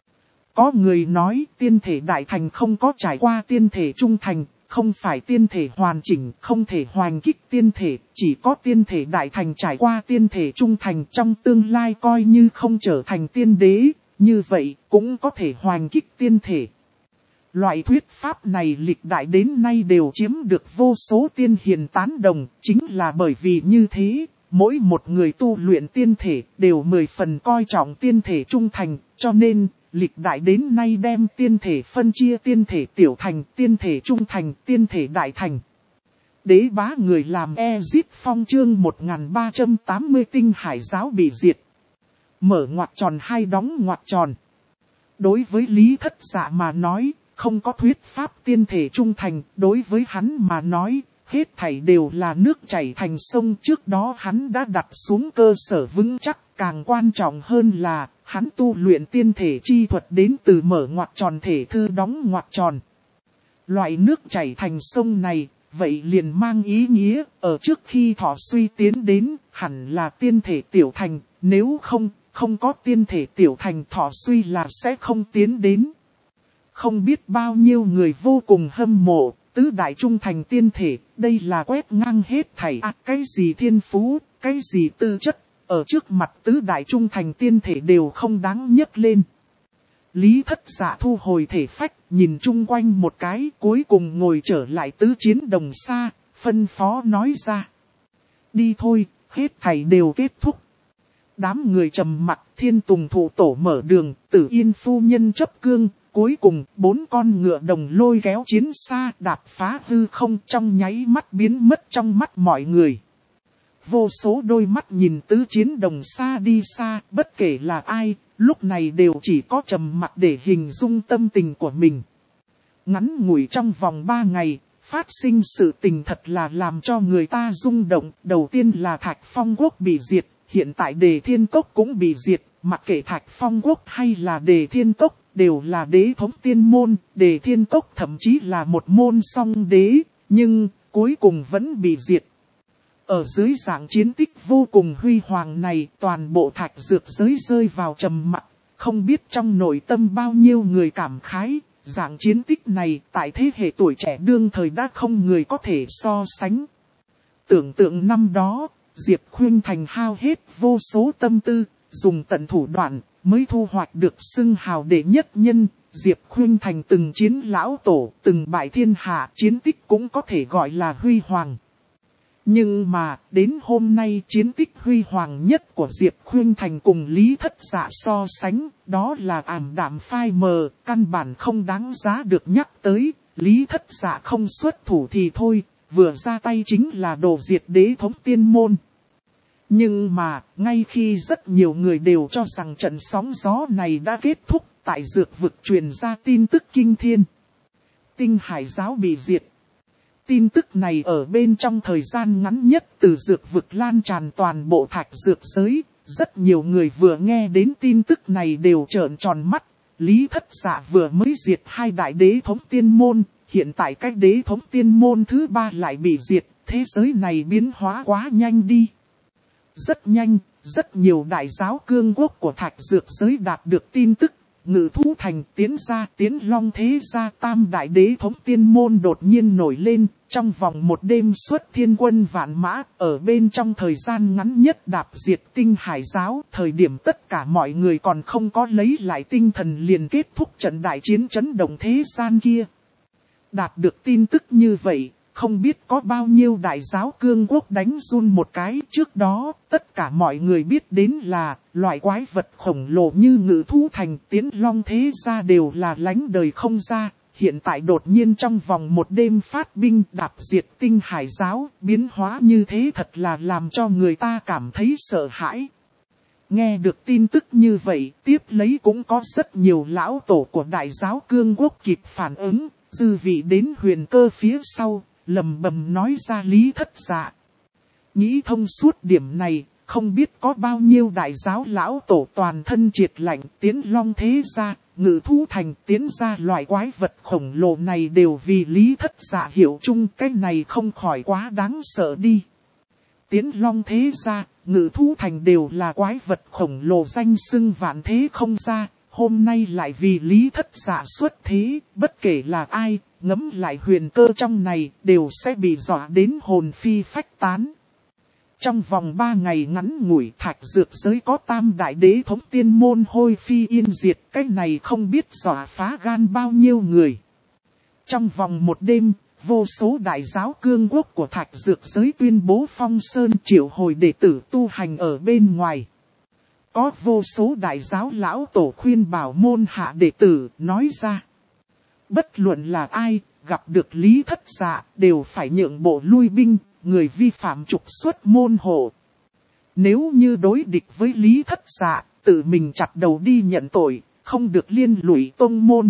Có người nói tiên thể đại thành không có trải qua tiên thể trung thành, không phải tiên thể hoàn chỉnh, không thể hoành kích tiên thể, chỉ có tiên thể đại thành trải qua tiên thể trung thành trong tương lai coi như không trở thành tiên đế. Như vậy, cũng có thể hoành kích tiên thể. Loại thuyết pháp này lịch đại đến nay đều chiếm được vô số tiên hiền tán đồng, chính là bởi vì như thế, mỗi một người tu luyện tiên thể đều 10 phần coi trọng tiên thể trung thành, cho nên, lịch đại đến nay đem tiên thể phân chia tiên thể tiểu thành, tiên thể trung thành, tiên thể đại thành. Đế bá người làm Egypt phong chương 1380 tinh hải giáo bị diệt. Mở ngoặc tròn hay đóng ngoặc tròn. Đối với Lý Thất Dạ mà nói, không có thuyết pháp tiên thể trung thành, đối với hắn mà nói, hết thảy đều là nước chảy thành sông. Trước đó hắn đã đặt xuống cơ sở vững chắc, càng quan trọng hơn là, hắn tu luyện tiên thể chi thuật đến từ mở ngoặc tròn thể thư đóng ngoặc tròn. Loại nước chảy thành sông này, vậy liền mang ý nghĩa, ở trước khi thọ suy tiến đến, hẳn là tiên thể tiểu thành, nếu không có tiên thể tiểu thành thọ suy là sẽ không tiến đến. Không biết bao nhiêu người vô cùng hâm mộ, tứ đại trung thành tiên thể, đây là quét ngang hết thảy. Cái gì thiên phú, cái gì tư chất, ở trước mặt tứ đại trung thành tiên thể đều không đáng nhấc lên. Lý Thất Dạ thu hồi thể phách, nhìn chung quanh một cái, cuối cùng ngồi trở lại tứ chiến đồng xa, phân phó nói ra. Đi thôi, hết thảy đều kết thúc. Đám người trầm mặc, Thiên Tùng Thụ Tổ mở đường, Tử Yên phu nhân chấp cương, cuối cùng 4 con ngựa đồng lôi kéo chiến xa đạp phá hư không, trong nháy mắt biến mất trong mắt mọi người. Vô số đôi mắt nhìn tứ chiến đồng xa đi xa, bất kể là ai, lúc này đều chỉ có trầm mặc để hình dung tâm tình của mình. Ngắn ngủi trong vòng 3 ngày, phát sinh sự tình thật là làm cho người ta rung động. Đầu tiên là Thạch Phong Quốc bị diệt, hiện tại Đề Thiên Cốc cũng bị diệt, mặc kệ Thạch Phong Quốc hay là Đề Thiên Cốc, đều là đế thống tiên môn, Đề Thiên Cốc thậm chí là một môn song đế, nhưng cuối cùng vẫn bị diệt. Ở dưới dạng chiến tích vô cùng huy hoàng này, toàn bộ thạch dược giới rơi vào trầm mặc, không biết trong nội tâm bao nhiêu người cảm khái, dạng chiến tích này tại thế hệ tuổi trẻ đương thời đã không người có thể so sánh. Tưởng tượng năm đó, Diệp Khuynh Thành hao hết vô số tâm tư, dùng tận thủ đoạn mới thu hoạch được xưng hào đệ nhất nhân. Diệp Khuynh Thành từng chiến lão tổ, từng bại thiên hạ, chiến tích cũng có thể gọi là huy hoàng. Nhưng mà, đến hôm nay chiến tích huy hoàng nhất của Diệp Khuynh Thành cùng Lý Thất Dạ so sánh, đó là ảm đạm phai mờ, căn bản không đáng giá được nhắc tới. Lý Thất Dạ không xuất thủ thì thôi, vừa ra tay chính là đồ diệt đế thống tiên môn. Nhưng mà, ngay khi rất nhiều người đều cho rằng trận sóng gió này đã kết thúc, tại dược vực truyền ra tin tức kinh thiên. Tinh Hải giáo bị diệt. Tin tức này ở bên trong thời gian ngắn nhất từ dược vực lan tràn toàn bộ thạch dược giới. Rất nhiều người vừa nghe đến tin tức này đều trợn tròn mắt. Lý Thất Dạ vừa mới diệt 2 đại đế thống tiên môn. Hiện tại cái đế thống tiên môn thứ 3 lại bị diệt. Thế giới này biến hóa quá nhanh đi. Rất nhanh, rất nhiều đại giáo cương quốc của thạch dược giới đạt được tin tức. Ngự Thú Thành, Tiến Gia, Tiến Long Thế Gia, tam đại đế thống tiên môn đột nhiên nổi lên, trong vòng một đêm xuất thiên quân vạn mã, ở bên trong thời gian ngắn nhất đạp diệt Tinh Hải giáo, thời điểm tất cả mọi người còn không có lấy lại tinh thần liền kết thúc trận đại chiến chấn động thế gian kia. Đạt được tin tức như vậy, không biết có bao nhiêu đại giáo cương quốc đánh run một cái. Trước đó, tất cả mọi người biết đến là, loại quái vật khổng lồ như Ngự Thú Thành, Tiến Long Thế Gia đều là lánh đời không ra. Hiện tại đột nhiên trong vòng một đêm phát binh đạp diệt Tinh Hải giáo, biến hóa như thế thật là làm cho người ta cảm thấy sợ hãi. Nghe được tin tức như vậy, tiếp lấy cũng có rất nhiều lão tổ của đại giáo cương quốc kịp phản ứng, dư vị đến Huyền Cơ phía sau. Lầm bầm nói ra Lý Thất Dạ. Nghĩ thông suốt điểm này, không biết có bao nhiêu đại giáo lão tổ toàn thân triệt lạnh. Tiến Long Thế Gia, Ngự Thú Thành, Tiến Gia, loại quái vật khổng lồ này đều vì Lý Thất Dạ hiểu chung. Cái này không khỏi quá đáng sợ đi. Tiến Long Thế Gia, Ngự Thú Thành đều là quái vật khổng lồ danh xưng vạn thế không ra. Hôm nay lại vì Lý Thất Dạ xuất thế, bất kể là ai, ngẫm lại Huyền Cơ trong này, đều sẽ bị dọa đến hồn phi phách tán. Trong vòng 3 ngày ngắn ngủi, thạch dược giới có tam đại đế thống tiên môn hôi phi yên diệt, cái này không biết dọa phá gan bao nhiêu người. Trong vòng một đêm, vô số đại giáo cương quốc của thạch dược giới tuyên bố phong sơn triệu hồi đệ tử tu hành ở bên ngoài. Có vô số đại giáo lão tổ khuyên bảo môn hạ đệ tử, nói ra. Bất luận là ai, gặp được Lý Thất Dạ, đều phải nhượng bộ lui binh, người vi phạm trục xuất môn hộ. Nếu như đối địch với Lý Thất Dạ, tự mình chặt đầu đi nhận tội, không được liên lụy tông môn.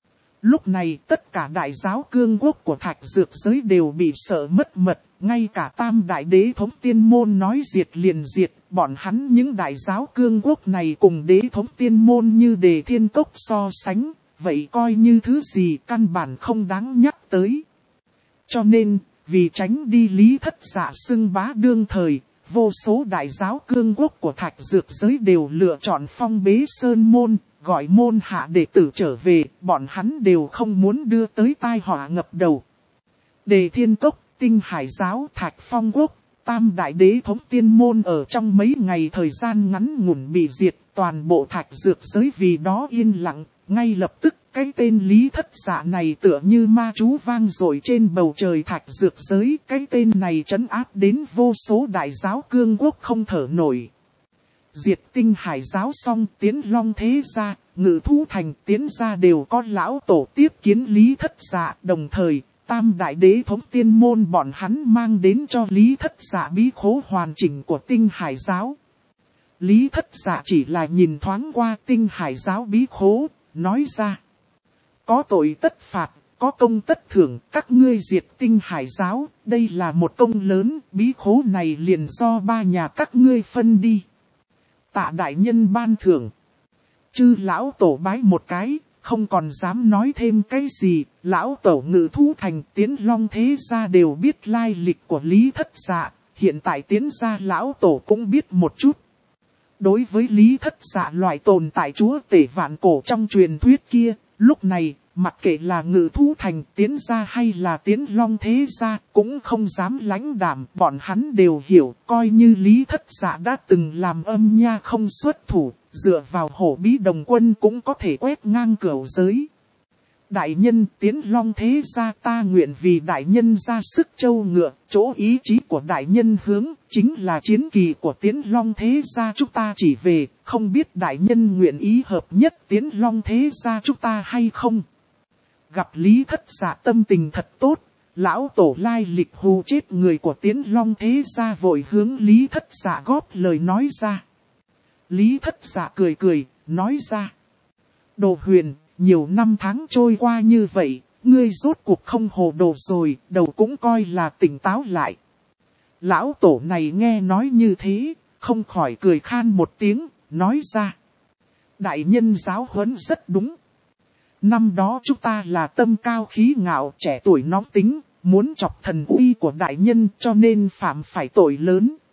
Lúc này tất cả đại giáo cương quốc của thạch dược giới đều bị sợ mất mật, ngay cả tam đại đế thống tiên môn nói diệt liền diệt, bọn hắn những đại giáo cương quốc này cùng đế thống tiên môn như Đề Thiên Cốc so sánh, vậy coi như thứ gì căn bản không đáng nhắc tới. Cho nên, vì tránh đi Lý Thất Dạ xưng bá đương thời, vô số đại giáo cương quốc của thạch dược giới đều lựa chọn phong bế sơn môn, gọi môn hạ đệ tử trở về, bọn hắn đều không muốn đưa tới tai họa ngập đầu. Đề Thiên Cốc, Tinh Hải giáo, Thạch Phong Quốc, tam đại đế thống tiên môn ở trong mấy ngày thời gian ngắn ngủn bị diệt, toàn bộ thạch dược giới vì đó yên lặng, ngay lập tức cái tên Lý Thất Dạ này tựa như ma chú vang dội trên bầu trời thạch dược giới, cái tên này trấn áp đến vô số đại giáo cương quốc không thở nổi. diệt Tinh Hải giáo xong Tiến Long thế gia, Ngự Thú thành Tiến gia đều có lão tổ tiếp kiến Lý Thất Dạ, đồng thời Tam đại đế thống tiên môn bọn hắn mang đến cho Lý Thất Dạ bí khố hoàn chỉnh của Tinh Hải giáo. Lý Thất Dạ chỉ là nhìn thoáng qua Tinh Hải giáo bí khố, nói ra: có tội tất phạt, có công tất thưởng, các ngươi diệt Tinh Hải giáo, đây là một công lớn, bí khố này liền do ba nhà các ngươi phân đi. Tạ đại nhân ban thưởng. Chư lão tổ bái một cái, không còn dám nói thêm cái gì, lão tổ Ngự Thú thành Tiến Long thế gia đều biết lai lịch của Lý Thất Dạ, hiện tại Tiến gia lão tổ cũng biết một chút. Đối với Lý Thất Dạ loại tồn tại chúa tể vạn cổ trong truyền thuyết kia, lúc này, mặc kệ là Ngự Thú thành Tiến gia hay là Tiến Long thế gia, cũng không dám lãnh đạm, bọn hắn đều hiểu, coi như Lý Thất Dạ đã từng làm âm nha không xuất thủ, dựa vào Hổ Bí Đồng Quân cũng có thể quét ngang cửu giới. Đại nhân Tiến Long thế gia, ta nguyện vì đại nhân ra sức châu ngựa, chỗ ý chí của đại nhân hướng, chính là chiến kỳ của Tiến Long thế gia chúng ta chỉ về, không biết đại nhân nguyện ý hợp nhất Tiến Long thế gia chúng ta hay không. Gặp Lý Thất Dạ tâm tình thật tốt, lão tổ lai lịch hù chết người của Tiến Long thế gia vội hướng Lý Thất Dạ góp lời nói ra. Lý Thất Dạ cười cười, nói ra: Đồ Huyền, nhiều năm tháng trôi qua như vậy, ngươi rốt cuộc không hồ đồ rồi, đầu cũng coi là tỉnh táo lại. Lão tổ này nghe nói như thế, không khỏi cười khan một tiếng, nói ra: đại nhân giáo huấn rất đúng. Năm đó chúng ta là tâm cao khí ngạo, trẻ tuổi nóng tính, muốn chọc thần uy của đại nhân cho nên phạm phải tội lớn.